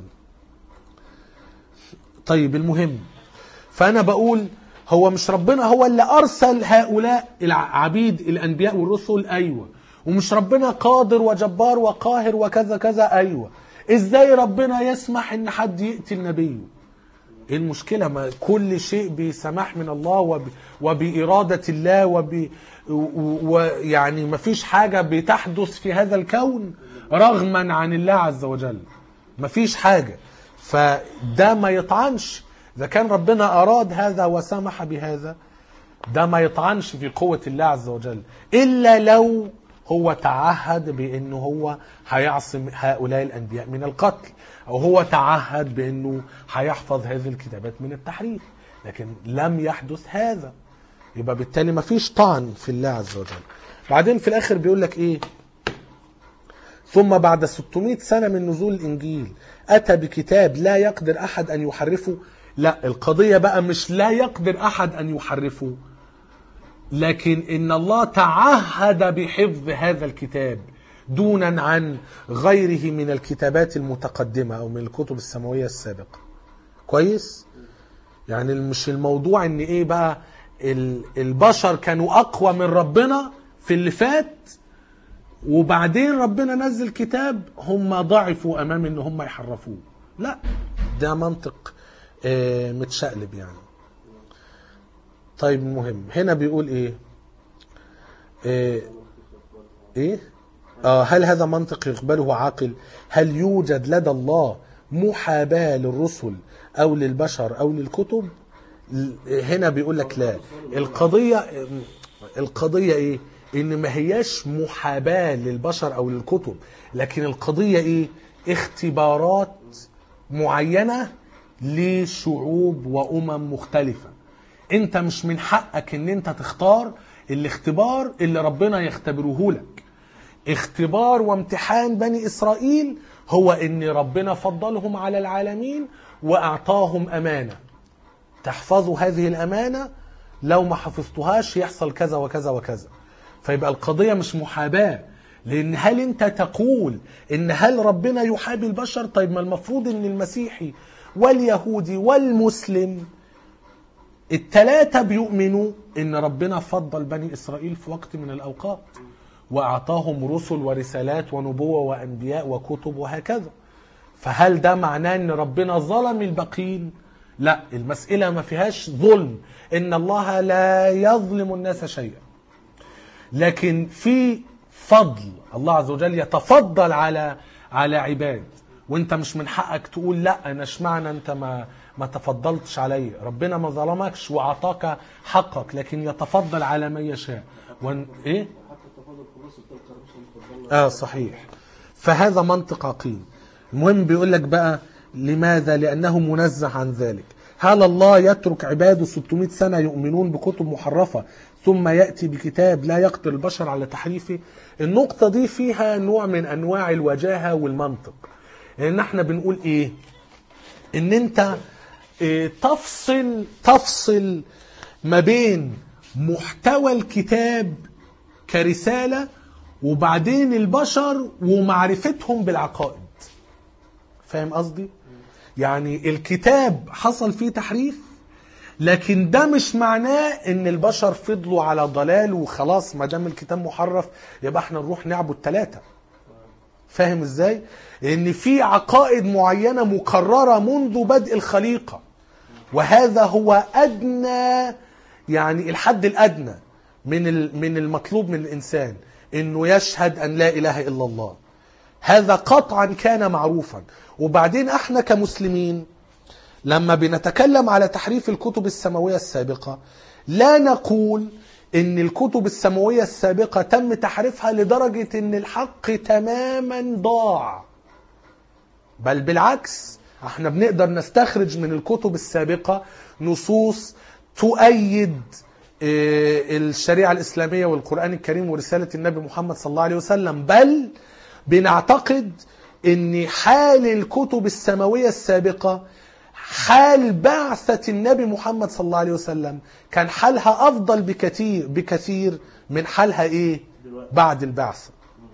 طيب المهم، فأنا بقول هو مش ربنا هو اللي أرسل هؤلاء العبيد الأنبياء والرسل؟ أيوة. ومش ربنا قادر وجبار وقاهر وكذا كذا؟ أيوة. إزاي ربنا يسمح إن حد يقتل نبيه؟ إيه المشكلة؟ ما كل شيء بسماح من الله وب... وبإرادة الله وب... ويعني ما فيش حاجة بتحدث في هذا الكون رغما عن الله عز وجل، ما فيش حاجة. فده ما يطعنش إذا كان ربنا أراد هذا وسمح بهذا، ده ما يطعنش في قوة الله عز وجل، إلا لو هو تعهد بأنه هو هيعصم هؤلاء الأنبياء من القتل، أو هو تعهد بأنه هيحفظ هذه الكتابات من التحريف، لكن لم يحدث هذا، يبقى بالتالي ما فيش طعن في الله عز وجل. بعدين في الآخر بيقول لك إيه؟ ثم بعد ستمائة سنة من نزول الإنجيل أتى بكتاب لا يقدر أحد أن يحرفه. لا، القضية بقى مش لا يقدر أحد أن يحرفه، لكن إن الله تعهد بحفظ هذا الكتاب دونا عن غيره من الكتابات المتقدمة أو من الكتب السماوية السابقة. كويس؟ يعني مش الموضوع إن إيه بقى البشر كانوا أقوى من ربنا في اللي فات وبعدين ربنا نزل كتاب هم ضعفوا أمام إن هم يحرفوه. لا، ده منطق متشقلب يعني. طيب المهم هنا بيقول ايه ايه, إيه؟ آه هل هذا منطق يقبله عاقل؟ هل يوجد لدى الله محاباة للرسل او للبشر او للكتب؟ هنا بيقول لك لا. القضية القضية ايه؟ ان ما هياش محاباة للبشر او للكتب، لكن القضية ايه؟ اختبارات معينة لشعوب وامم مختلفة. انت مش من حقك ان انت تختار الاختبار اللي ربنا يختبره لك. اختبار وامتحان بني اسرائيل هو ان ربنا فضلهم على العالمين واعطاهم امانة، تحفظوا هذه الامانة لو ما حفظتهاش يحصل كذا وكذا وكذا. فيبقى القضية مش محاباة، لأن هل أنت تقول إن هل ربنا يحابي البشر؟ طيب ما المفروض إن المسيحي واليهودي والمسلم التلاتة بيؤمنوا إن ربنا فضل بني إسرائيل في وقت من الأوقات وأعطاهم رسل ورسالات ونبوة وأنبياء وكتب وهكذا. فهل ده معناه إن ربنا ظلم الباقين؟ لا، المسألة ما فيهاش ظلم، إن الله لا يظلم الناس شيئا، لكن في فضل. الله عز وجل يتفضل على على عباد، وانت مش من حقك تقول لا انا اشمعنى انت ما ما تفضلتش علي. ربنا ما ظلمكش واعطاك حقك، لكن يتفضل على من يشاء. وان ايه حتى التفاضل في نص التلقى مش مفضل. اه صحيح. فهذا منطق عقيم. المهم بيقول لك بقى لماذا؟ لانه منزه عن ذلك. هل الله يترك عباده ستمائة سنة يؤمنون بكتب محرفة ثم يأتي بكتاب لا يقدر البشر على تحريفه؟ النقطة دي فيها نوع من أنواع الوجاهة والمنطق. لأن احنا بنقول إيه؟ إن أنت إيه تفصل تفصل ما بين محتوى الكتاب كرسالة وبعدين البشر ومعرفتهم بالعقائد. فاهم قصدي؟ يعني الكتاب حصل فيه تحريف، لكن ده مش معناه ان البشر فضلوا على ضلال وخلاص ما دام الكتاب محرف يبقى احنا نروح نعبد ثلاثة. فاهم ازاي؟ ان في عقائد معينة مقررة منذ بدء الخليقة، وهذا هو ادنى يعني الحد الادنى من من المطلوب من الانسان، انه يشهد ان لا اله الا الله. هذا قطعا كان معروفا. وبعدين احنا كمسلمين لما بنتكلم على تحريف الكتب السماوية السابقة لا نقول ان الكتب السماوية السابقة تم تحريفها لدرجة ان الحق تماما ضاع، بل بالعكس احنا بنقدر نستخرج من الكتب السابقة نصوص تؤيد الشريعة الإسلامية والقرآن الكريم ورسالة النبي محمد صلى الله عليه وسلم. بل بنعتقد ان حال الكتب السماوية السابقة حال بعثة النبي محمد صلى الله عليه وسلم كان حالها أفضل بكثير بكثير من حالها إيه بعد البعثة.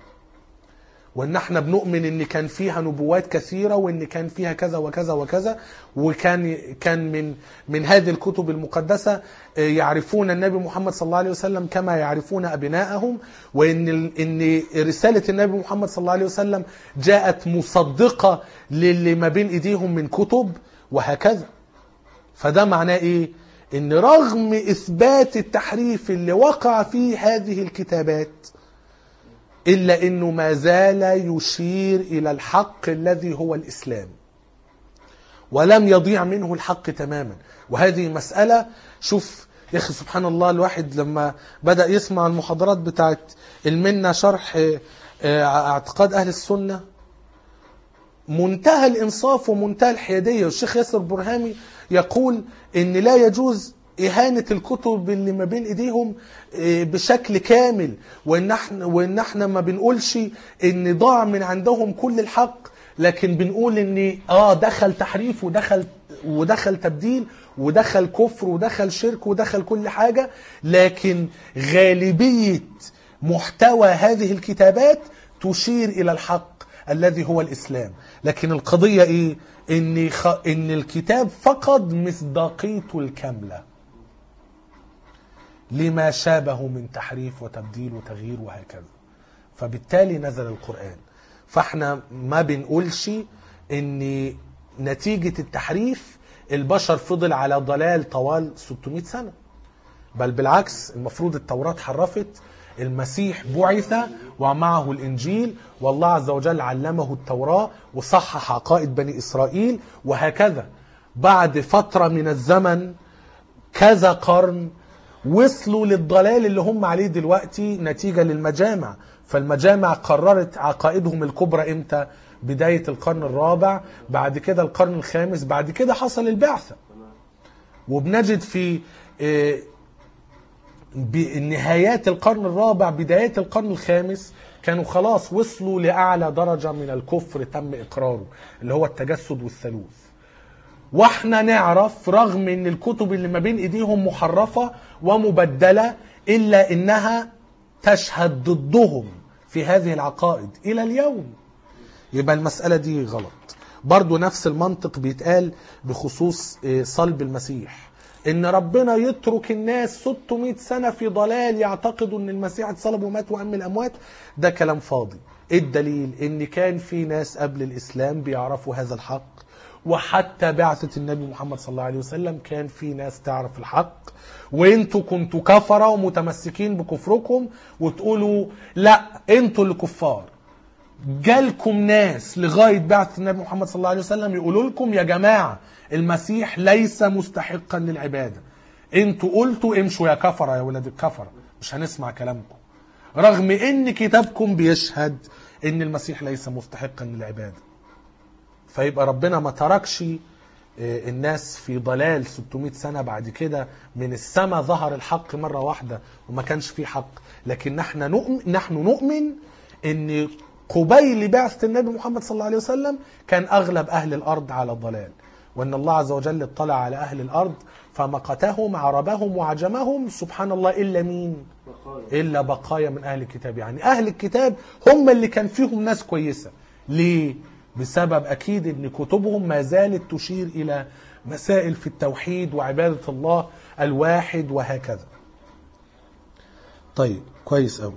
وإن احنا بنؤمن إن كان فيها نبوات كثيرة وإن كان فيها كذا وكذا وكذا، وكان كان من من هذه الكتب المقدسة يعرفون النبي محمد صلى الله عليه وسلم كما يعرفون أبنائهم، وإن إن رسالة النبي محمد صلى الله عليه وسلم جاءت مصدقة للي ما بين إيديهم من كتب وهكذا. فده معناه ايه؟ ان رغم اثبات التحريف اللي وقع فيه هذه الكتابات الا انه ما زال يشير الى الحق الذي هو الاسلام، ولم يضيع منه الحق تماما. وهذه مسألة، شوف يا اخي سبحان الله، الواحد لما بدأ يسمع المحاضرات بتاعت المنة شرح اعتقاد اهل السنة منتهى الإنصاف ومنتهى الحيادية، والشيخ ياسر برهامي يقول إن لا يجوز إهانة الكتب اللي ما بين إيديهم بشكل كامل، وإن احنا, وإن احنا ما بنقولش إن ضاع من عندهم كل الحق، لكن بنقول إن آه دخل تحريف ودخل ودخل تبديل ودخل كفر ودخل شرك ودخل كل حاجة، لكن غالبية محتوى هذه الكتابات تشير إلى الحق الذي هو الإسلام. لكن القضية إيه؟ إن, خ... إن الكتاب فقد مصداقيته الكاملة لما شابه من تحريف وتبديل وتغيير وهكذا. فبالتالي نزل القرآن. فاحنا ما بنقولش إن نتيجة التحريف البشر فضل على ضلال طوال ستمائة سنة، بل بالعكس المفروض التوراة حرفت، المسيح بعث ومعه الإنجيل، والله عز وجل علمه التوراة وصحح عقائد بني إسرائيل، وهكذا بعد فترة من الزمن كذا قرن وصلوا للضلال اللي هم عليه دلوقتي نتيجة للمجامع. فالمجامع قررت عقائدهم الكبرى إمتى؟ بداية القرن الرابع، بعد كده القرن الخامس، بعد كده حصل البعثة. وبنجد في بنهايات القرن الرابع بدايات القرن الخامس كانوا خلاص وصلوا لأعلى درجة من الكفر تم إقراره، اللي هو التجسد والثالوث. واحنا نعرف رغم ان الكتب اللي ما بين ايديهم محرفة ومبدلة الا انها تشهد ضدهم في هذه العقائد الى اليوم. يبقى المسألة دي غلط. برضو نفس المنطق بيتقال بخصوص صلب المسيح، ان ربنا يترك الناس ستمائة سنة في ضلال يعتقدوا ان المسيح اتصلب ومات وأم الاموات. ده كلام فاضي. الدليل ان كان في ناس قبل الاسلام بيعرفوا هذا الحق، وحتى بعثة النبي محمد صلى الله عليه وسلم كان في ناس تعرف الحق، وانتوا كنتوا كفرة ومتمسكين بكفركم وتقولوا لا انتوا اللي كفار. جالكم ناس لغاية بعثة النبي محمد صلى الله عليه وسلم يقولوا لكم يا جماعة المسيح ليس مستحقا للعبادة، انتوا قلتوا امشوا يا كفرة يا ولاد الكفرة، مش هنسمع كلامكم، رغم ان كتابكم بيشهد ان المسيح ليس مستحقا للعبادة. فيبقى ربنا ما تركش الناس في ضلال ستمائة سنة بعد كده، من السماء ظهر الحق مرة واحدة وما كانش فيه حق. لكن نحن نؤمن, نحن نؤمن ان قبيل بعثة النبي محمد صلى الله عليه وسلم كان أغلب أهل الأرض على الضلال، وأن الله عز وجل اطلع على أهل الأرض فمقتهم عربهم وعجمهم سبحان الله إلا مين؟ إلا بقايا من أهل الكتاب. يعني أهل الكتاب هم اللي كان فيهم ناس كويسة. ليه؟ بسبب أكيد أن كتبهم ما زالت تشير إلى مسائل في التوحيد وعبادة الله الواحد وهكذا. طيب كويس أوي.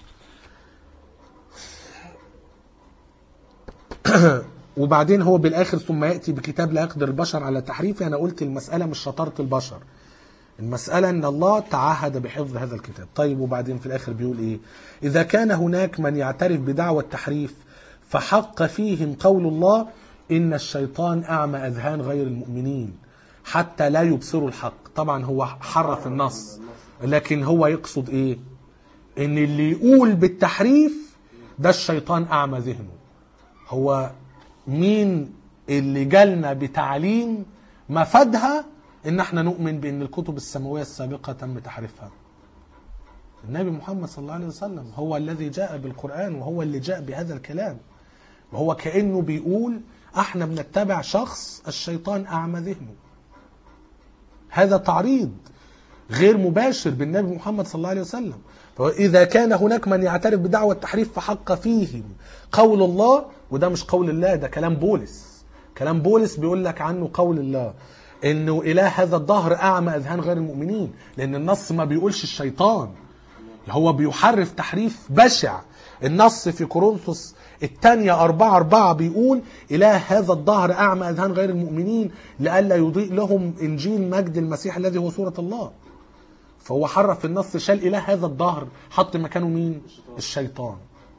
وبعدين هو بالآخر ثم يأتي بكتاب لا يقدر البشر على تحريفه. أنا قلت المسألة مش شطارة البشر، المسألة أن الله تعهد بحفظ هذا الكتاب. طيب وبعدين في الآخر بيقول إيه؟ إذا كان هناك من يعترف بدعوى التحريف فحق فيهم قول الله إن الشيطان أعمى أذهان غير المؤمنين حتى لا يبصروا الحق. طبعا هو حرف النص، لكن هو يقصد إيه؟ إن اللي يقول بالتحريف ده الشيطان أعمى ذهنه. هو مين اللي جالنا بتعليم مفادها ان احنا نؤمن بان الكتب السماوية السابقة تم تحريفها؟ النبي محمد صلى الله عليه وسلم هو الذي جاء بالقرآن وهو اللي جاء بهذا الكلام. وهو كأنه بيقول احنا بنتبع شخص الشيطان اعمى ذهنه. هذا تعريض غير مباشر بالنبي محمد صلى الله عليه وسلم. فإذا كان هناك من يعترف بدعوى التحريف فحق فيهم قول الله، وده مش قول الله، ده كلام بولس. كلام بولس بيقول لك عنه قول الله انه اله هذا الدهر اعمى اذهان غير المؤمنين، لان النص ما بيقولش الشيطان، هو بيحرف تحريف بشع. النص في كورنثوس الثانية أربعة أربعة بيقول اله هذا الدهر اعمى اذهان غير المؤمنين لئلا يضيء لهم انجيل مجد المسيح الذي هو صورة الله. فهو حرف النص، شال اله هذا الدهر حط مكانه مين؟ الشيطان.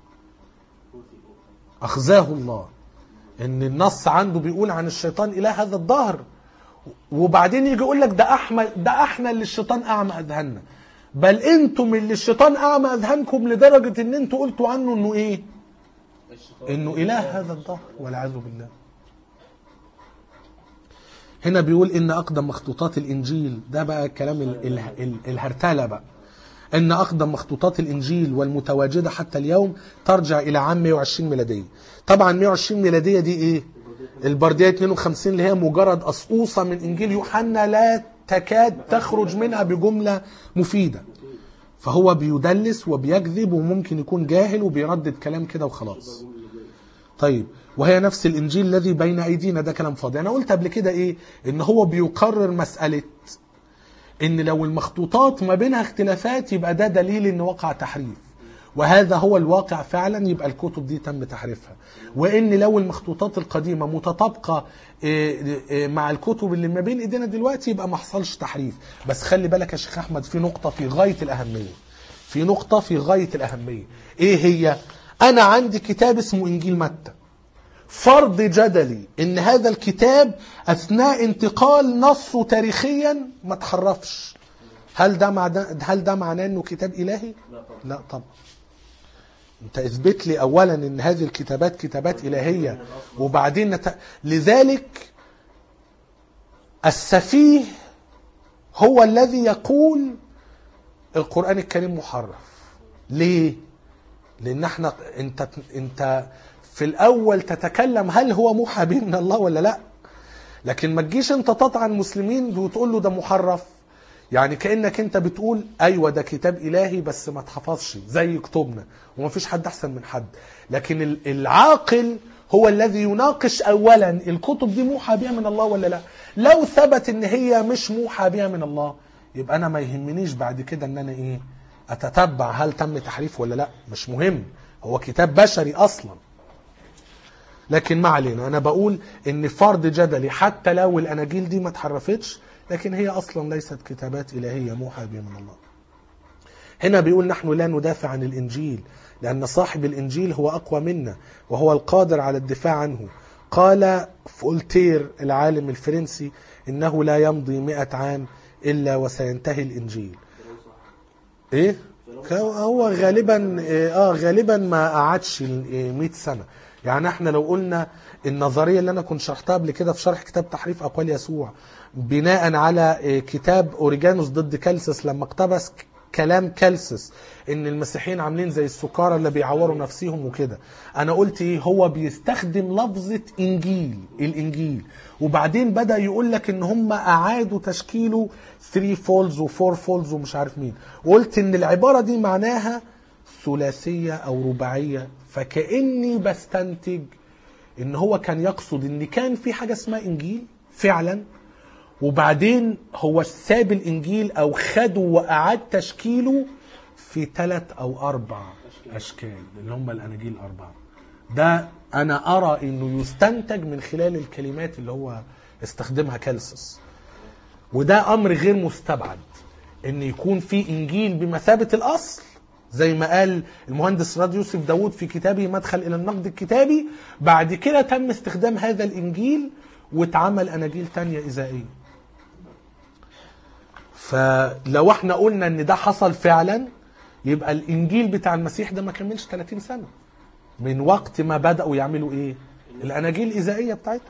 أخزاه الله ان النص عنده بيقول عن الشيطان اله هذا الدهر، وبعدين يجي يقول لك ده احنا ده احنا اللي الشيطان اعمى اذهاننا. بل انتم اللي الشيطان اعمى اذهانكم لدرجه ان انتوا قلتوا عنه انه ايه؟ انه اله هذا الدهر والعياذ بالله. هنا بيقول ان اقدم مخطوطات الانجيل، ده بقى كلام ال ال ال الهرتله بقى، ان اقدم مخطوطات الانجيل والمتواجده حتى اليوم ترجع الى عام مئة وعشرين ميلاديه. طبعا مئة وعشرين ميلاديه دي ايه؟ البرديه اثنين وخمسين اللي هي مجرد قصقوصه من انجيل يوحنا لا تكاد تخرج منها بجمله مفيده. فهو بيدلس وبيكذب وممكن يكون جاهل وبيردد كلام كده وخلاص. طيب وهي نفس الانجيل الذي بين ايدينا، ده كلام فاضي. انا قلت قبل كده ايه؟ ان هو بيقرر مساله ان لو المخطوطات ما بينها اختلافات يبقى ده دليل ان وقع تحريف، وهذا هو الواقع فعلا، يبقى الكتب دي تم تحريفها. وان لو المخطوطات القديمه متطابقه مع الكتب اللي ما بين ايدينا دلوقتي يبقى ما حصلش تحريف. بس خلي بالك يا شيخ احمد في نقطه في غايه الاهميه، في نقطه في غايه الاهميه. ايه هي؟ انا عندي كتاب اسمه انجيل متى، فرض جدلي ان هذا الكتاب اثناء انتقال نصه تاريخيا ما تحرفش، هل ده معناه هل ده معناه انه كتاب الهي؟ لا طبعا. انت اثبت لي اولا ان هذه الكتابات كتابات الهيه، وبعدين نت... لذلك السفيه هو الذي يقول القرآن الكريم محرف. ليه؟ لان احنا انت انت في الاول تتكلم هل هو موحى به من الله ولا لا. لكن ما تجيش انت تطعن المسلمين وتقول له ده محرف، يعني كأنك انت بتقول ايوه ده كتاب الهي بس ما اتحفظش زي كتبنا وما فيش حد احسن من حد. لكن العاقل هو الذي يناقش اولا الكتب دي موحى بها من الله ولا لا. لو ثبت ان هي مش موحى بها من الله يبقى انا ما يهمنيش بعد كده ان انا ايه اتتبع هل تم تحريف ولا لا، مش مهم، هو كتاب بشري اصلا. لكن ما علينا، انا بقول ان فرض جدلي حتى لو الاناجيل دي ما اتحرفتش لكن هي اصلا ليست كتابات الهيه موحى بها من الله. هنا بيقول نحن لا ندافع عن الانجيل لان صاحب الانجيل هو اقوى منا وهو القادر على الدفاع عنه. قال فولتير العالم الفرنسي انه لا يمضي مئة عام الا وسينتهي الانجيل. ايه هو غالبا اه غالبا ما قعدش مئة سنه. يعني احنا لو قلنا النظريه اللي انا كنت شرحتها قبل كده في شرح كتاب تحريف اقوال يسوع بناء على كتاب اوريجانوس ضد كالسس لما اقتبس كلام كالسس ان المسيحيين عاملين زي السكارى اللي بيعوروا نفسهم وكده، انا قلت ايه هو بيستخدم لفظه انجيل الانجيل وبعدين بدا يقول لك ان هم اعادوا تشكيله ثلاثة فولز وفور فولز ومش عارف مين، وقلت ان العباره دي معناها ثلاثيه او رباعيه، فكاني بستنتج ان هو كان يقصد ان كان في حاجه اسمها انجيل فعلا وبعدين هو ساب الانجيل او خده واعاد تشكيله في ثلاث او اربع اشكال اللي هم الاناجيل الاربعه. ده انا ارى انه يستنتج من خلال الكلمات اللي هو استخدمها كالسس، وده امر غير مستبعد ان يكون في انجيل بمثابه الاصل زي ما قال المهندس راد يوسف داود في كتابه مدخل الى النقد الكتابي، بعد كده تم استخدام هذا الانجيل واتعمل اناجيل تانية اذائيه. فلو احنا قلنا ان ده حصل فعلا يبقى الانجيل بتاع المسيح ده ما كملش ثلاثين سنة من وقت ما بدأوا يعملوا ايه الاناجيل الاذائيه بتاعتهم.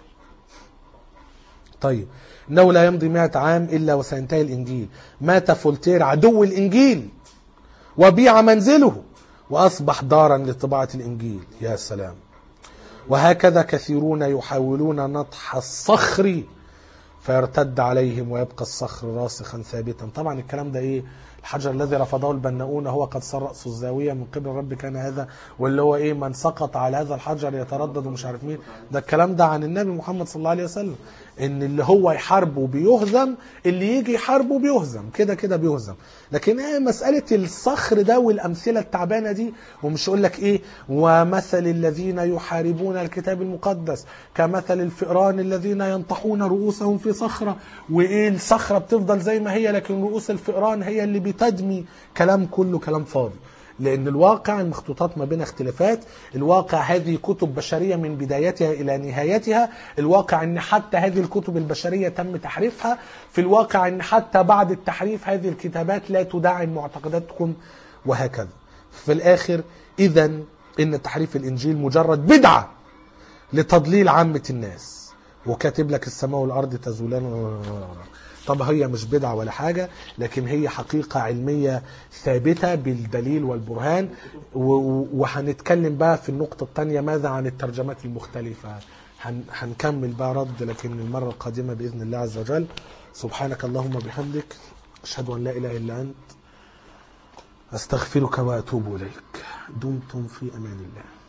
طيب انه لا يمضي مئة عام الا وسينتهي الانجيل. مات فولتير عدو الانجيل وبيع منزله واصبح دارا لطباعة الانجيل. يا سلام. وهكذا كثيرون يحاولون نطح الصخر فيرتد عليهم ويبقى الصخر راسخا ثابتا. طبعا الكلام ده ايه الحجر الذي رفضه البناؤون هو قد صار رأس الزاوية من قبل الرب كان هذا، واللي هو ايه من سقط على هذا الحجر يتردد ومش عارف مين. ده الكلام ده عن النبي محمد صلى الله عليه وسلم ان اللي هو يحاربه بيهزم، اللي يجي يحاربه بيهزم كده كده بيهزم. لكن ايه مسألة الصخر ده والامثلة التعبانة دي، ومش يقول لك ايه ومثل الذين يحاربون الكتاب المقدس كمثل الفئران الذين ينطحون رؤوسهم في صخرة، وايه الصخرة بتفضل زي ما هي لكن رؤوس الفئران هي اللي بتدمي. كلام كله كلام فاضي، لأن الواقع المخطوطات ما بين اختلافات. الواقع هذه كتب بشرية من بدايتها إلى نهايتها. الواقع أن حتى هذه الكتب البشرية تم تحريفها. في الواقع أن حتى بعد التحريف هذه الكتابات لا تدعم معتقداتكم وهكذا. في الآخر إذن إن تحريف الإنجيل مجرد بدعة لتضليل عامة الناس، وكاتب لك السماء والأرض تزولان. طب هي مش بدعة ولا حاجة، لكن هي حقيقة علمية ثابتة بالدليل والبرهان. وهنتكلم بقى في النقطة الثانية ماذا عن الترجمات المختلفة. هنكمل بقى رد لكن المرة القادمة بإذن الله عز وجل. سبحانك اللهم بحمدك أشهد أن لا إله إلا أنت أستغفرك وأتوب إليك. دمتم في أمان الله.